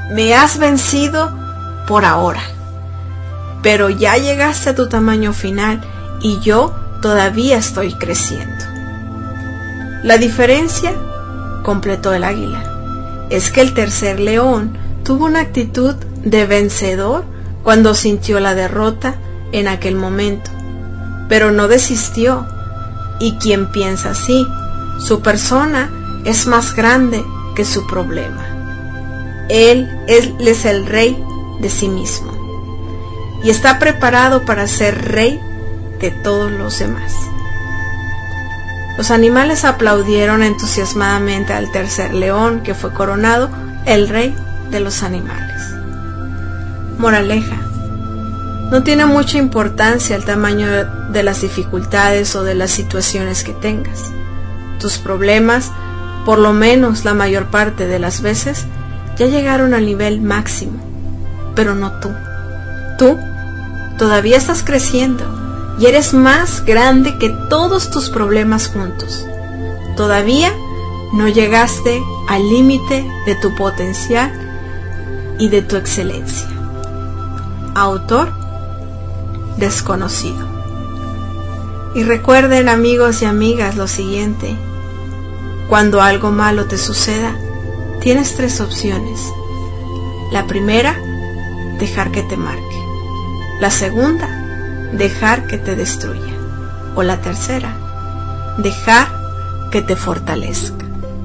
me has vencido por ahora, pero ya llegaste a tu tamaño final y yo todavía estoy creciendo. La diferencia, completó el águila, es que el tercer león tuvo una actitud de vencedor cuando sintió la derrota en aquel momento, pero no desistió. Y quien piensa así, su persona es más grande que su problema. Él es el rey de sí mismo y está preparado para ser rey de todos los demás. Los animales aplaudieron entusiasmadamente al tercer león, que fue coronado el rey de los animales. Moraleja: no tiene mucha importancia el tamaño de las dificultades o de las situaciones que tengas. Tus problemas, por lo menos la mayor parte de las veces, ya llegaron al nivel máximo, pero no tú. Tú todavía estás creciendo y eres más grande que todos tus problemas juntos. Todavía no llegaste al límite de tu potencial y de tu excelencia. Autor desconocido. Y recuerden, amigos y amigas, lo siguiente: cuando algo malo te suceda, tienes 3 opciones. La primera, dejar que te marque. La segunda, dejar que te destruya. O la tercera, dejar que te fortalezca.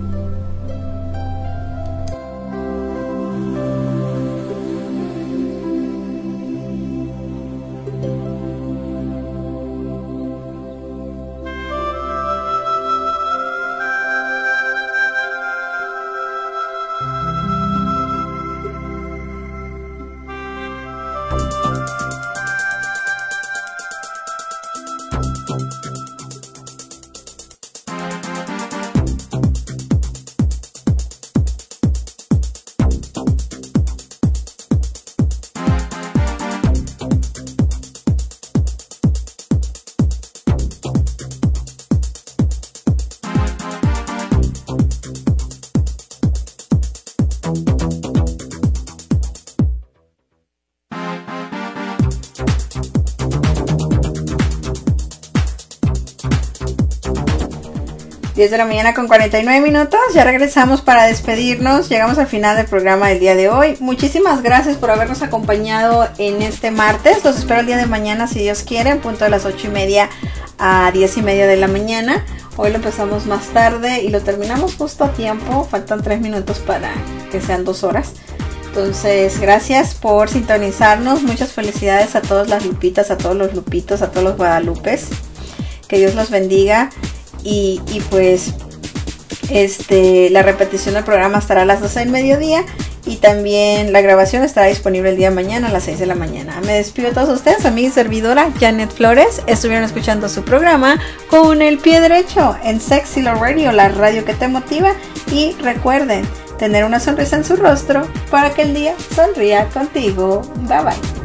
De la mañana con 49 minutos, ya regresamos para despedirnos. Llegamos al final del programa del día de hoy. Muchísimas gracias por habernos acompañado en este martes. Los espero el día de mañana, si Dios quiere, en punto de las 8:30 a 10:30 de la mañana. Hoy lo empezamos más tarde y lo terminamos justo a tiempo. Faltan 3 minutos para que sean 2 horas. Entonces, gracias por sintonizarnos. Muchas felicidades a todas las lupitas, a todos los lupitos, a todos los guadalupes. Que Dios los bendiga. Y pues la repetición del programa estará a las 12 del mediodía y también la grabación estará disponible el día de mañana a las 6 de la mañana. Me despido de todos ustedes, amiga y servidora Janet Flores. Estuvieron escuchando su programa Con el Pie Derecho en Sexy Love Radio, la radio que te motiva. Y recuerden tener una sonrisa en su rostro para que el día sonría contigo. Bye bye.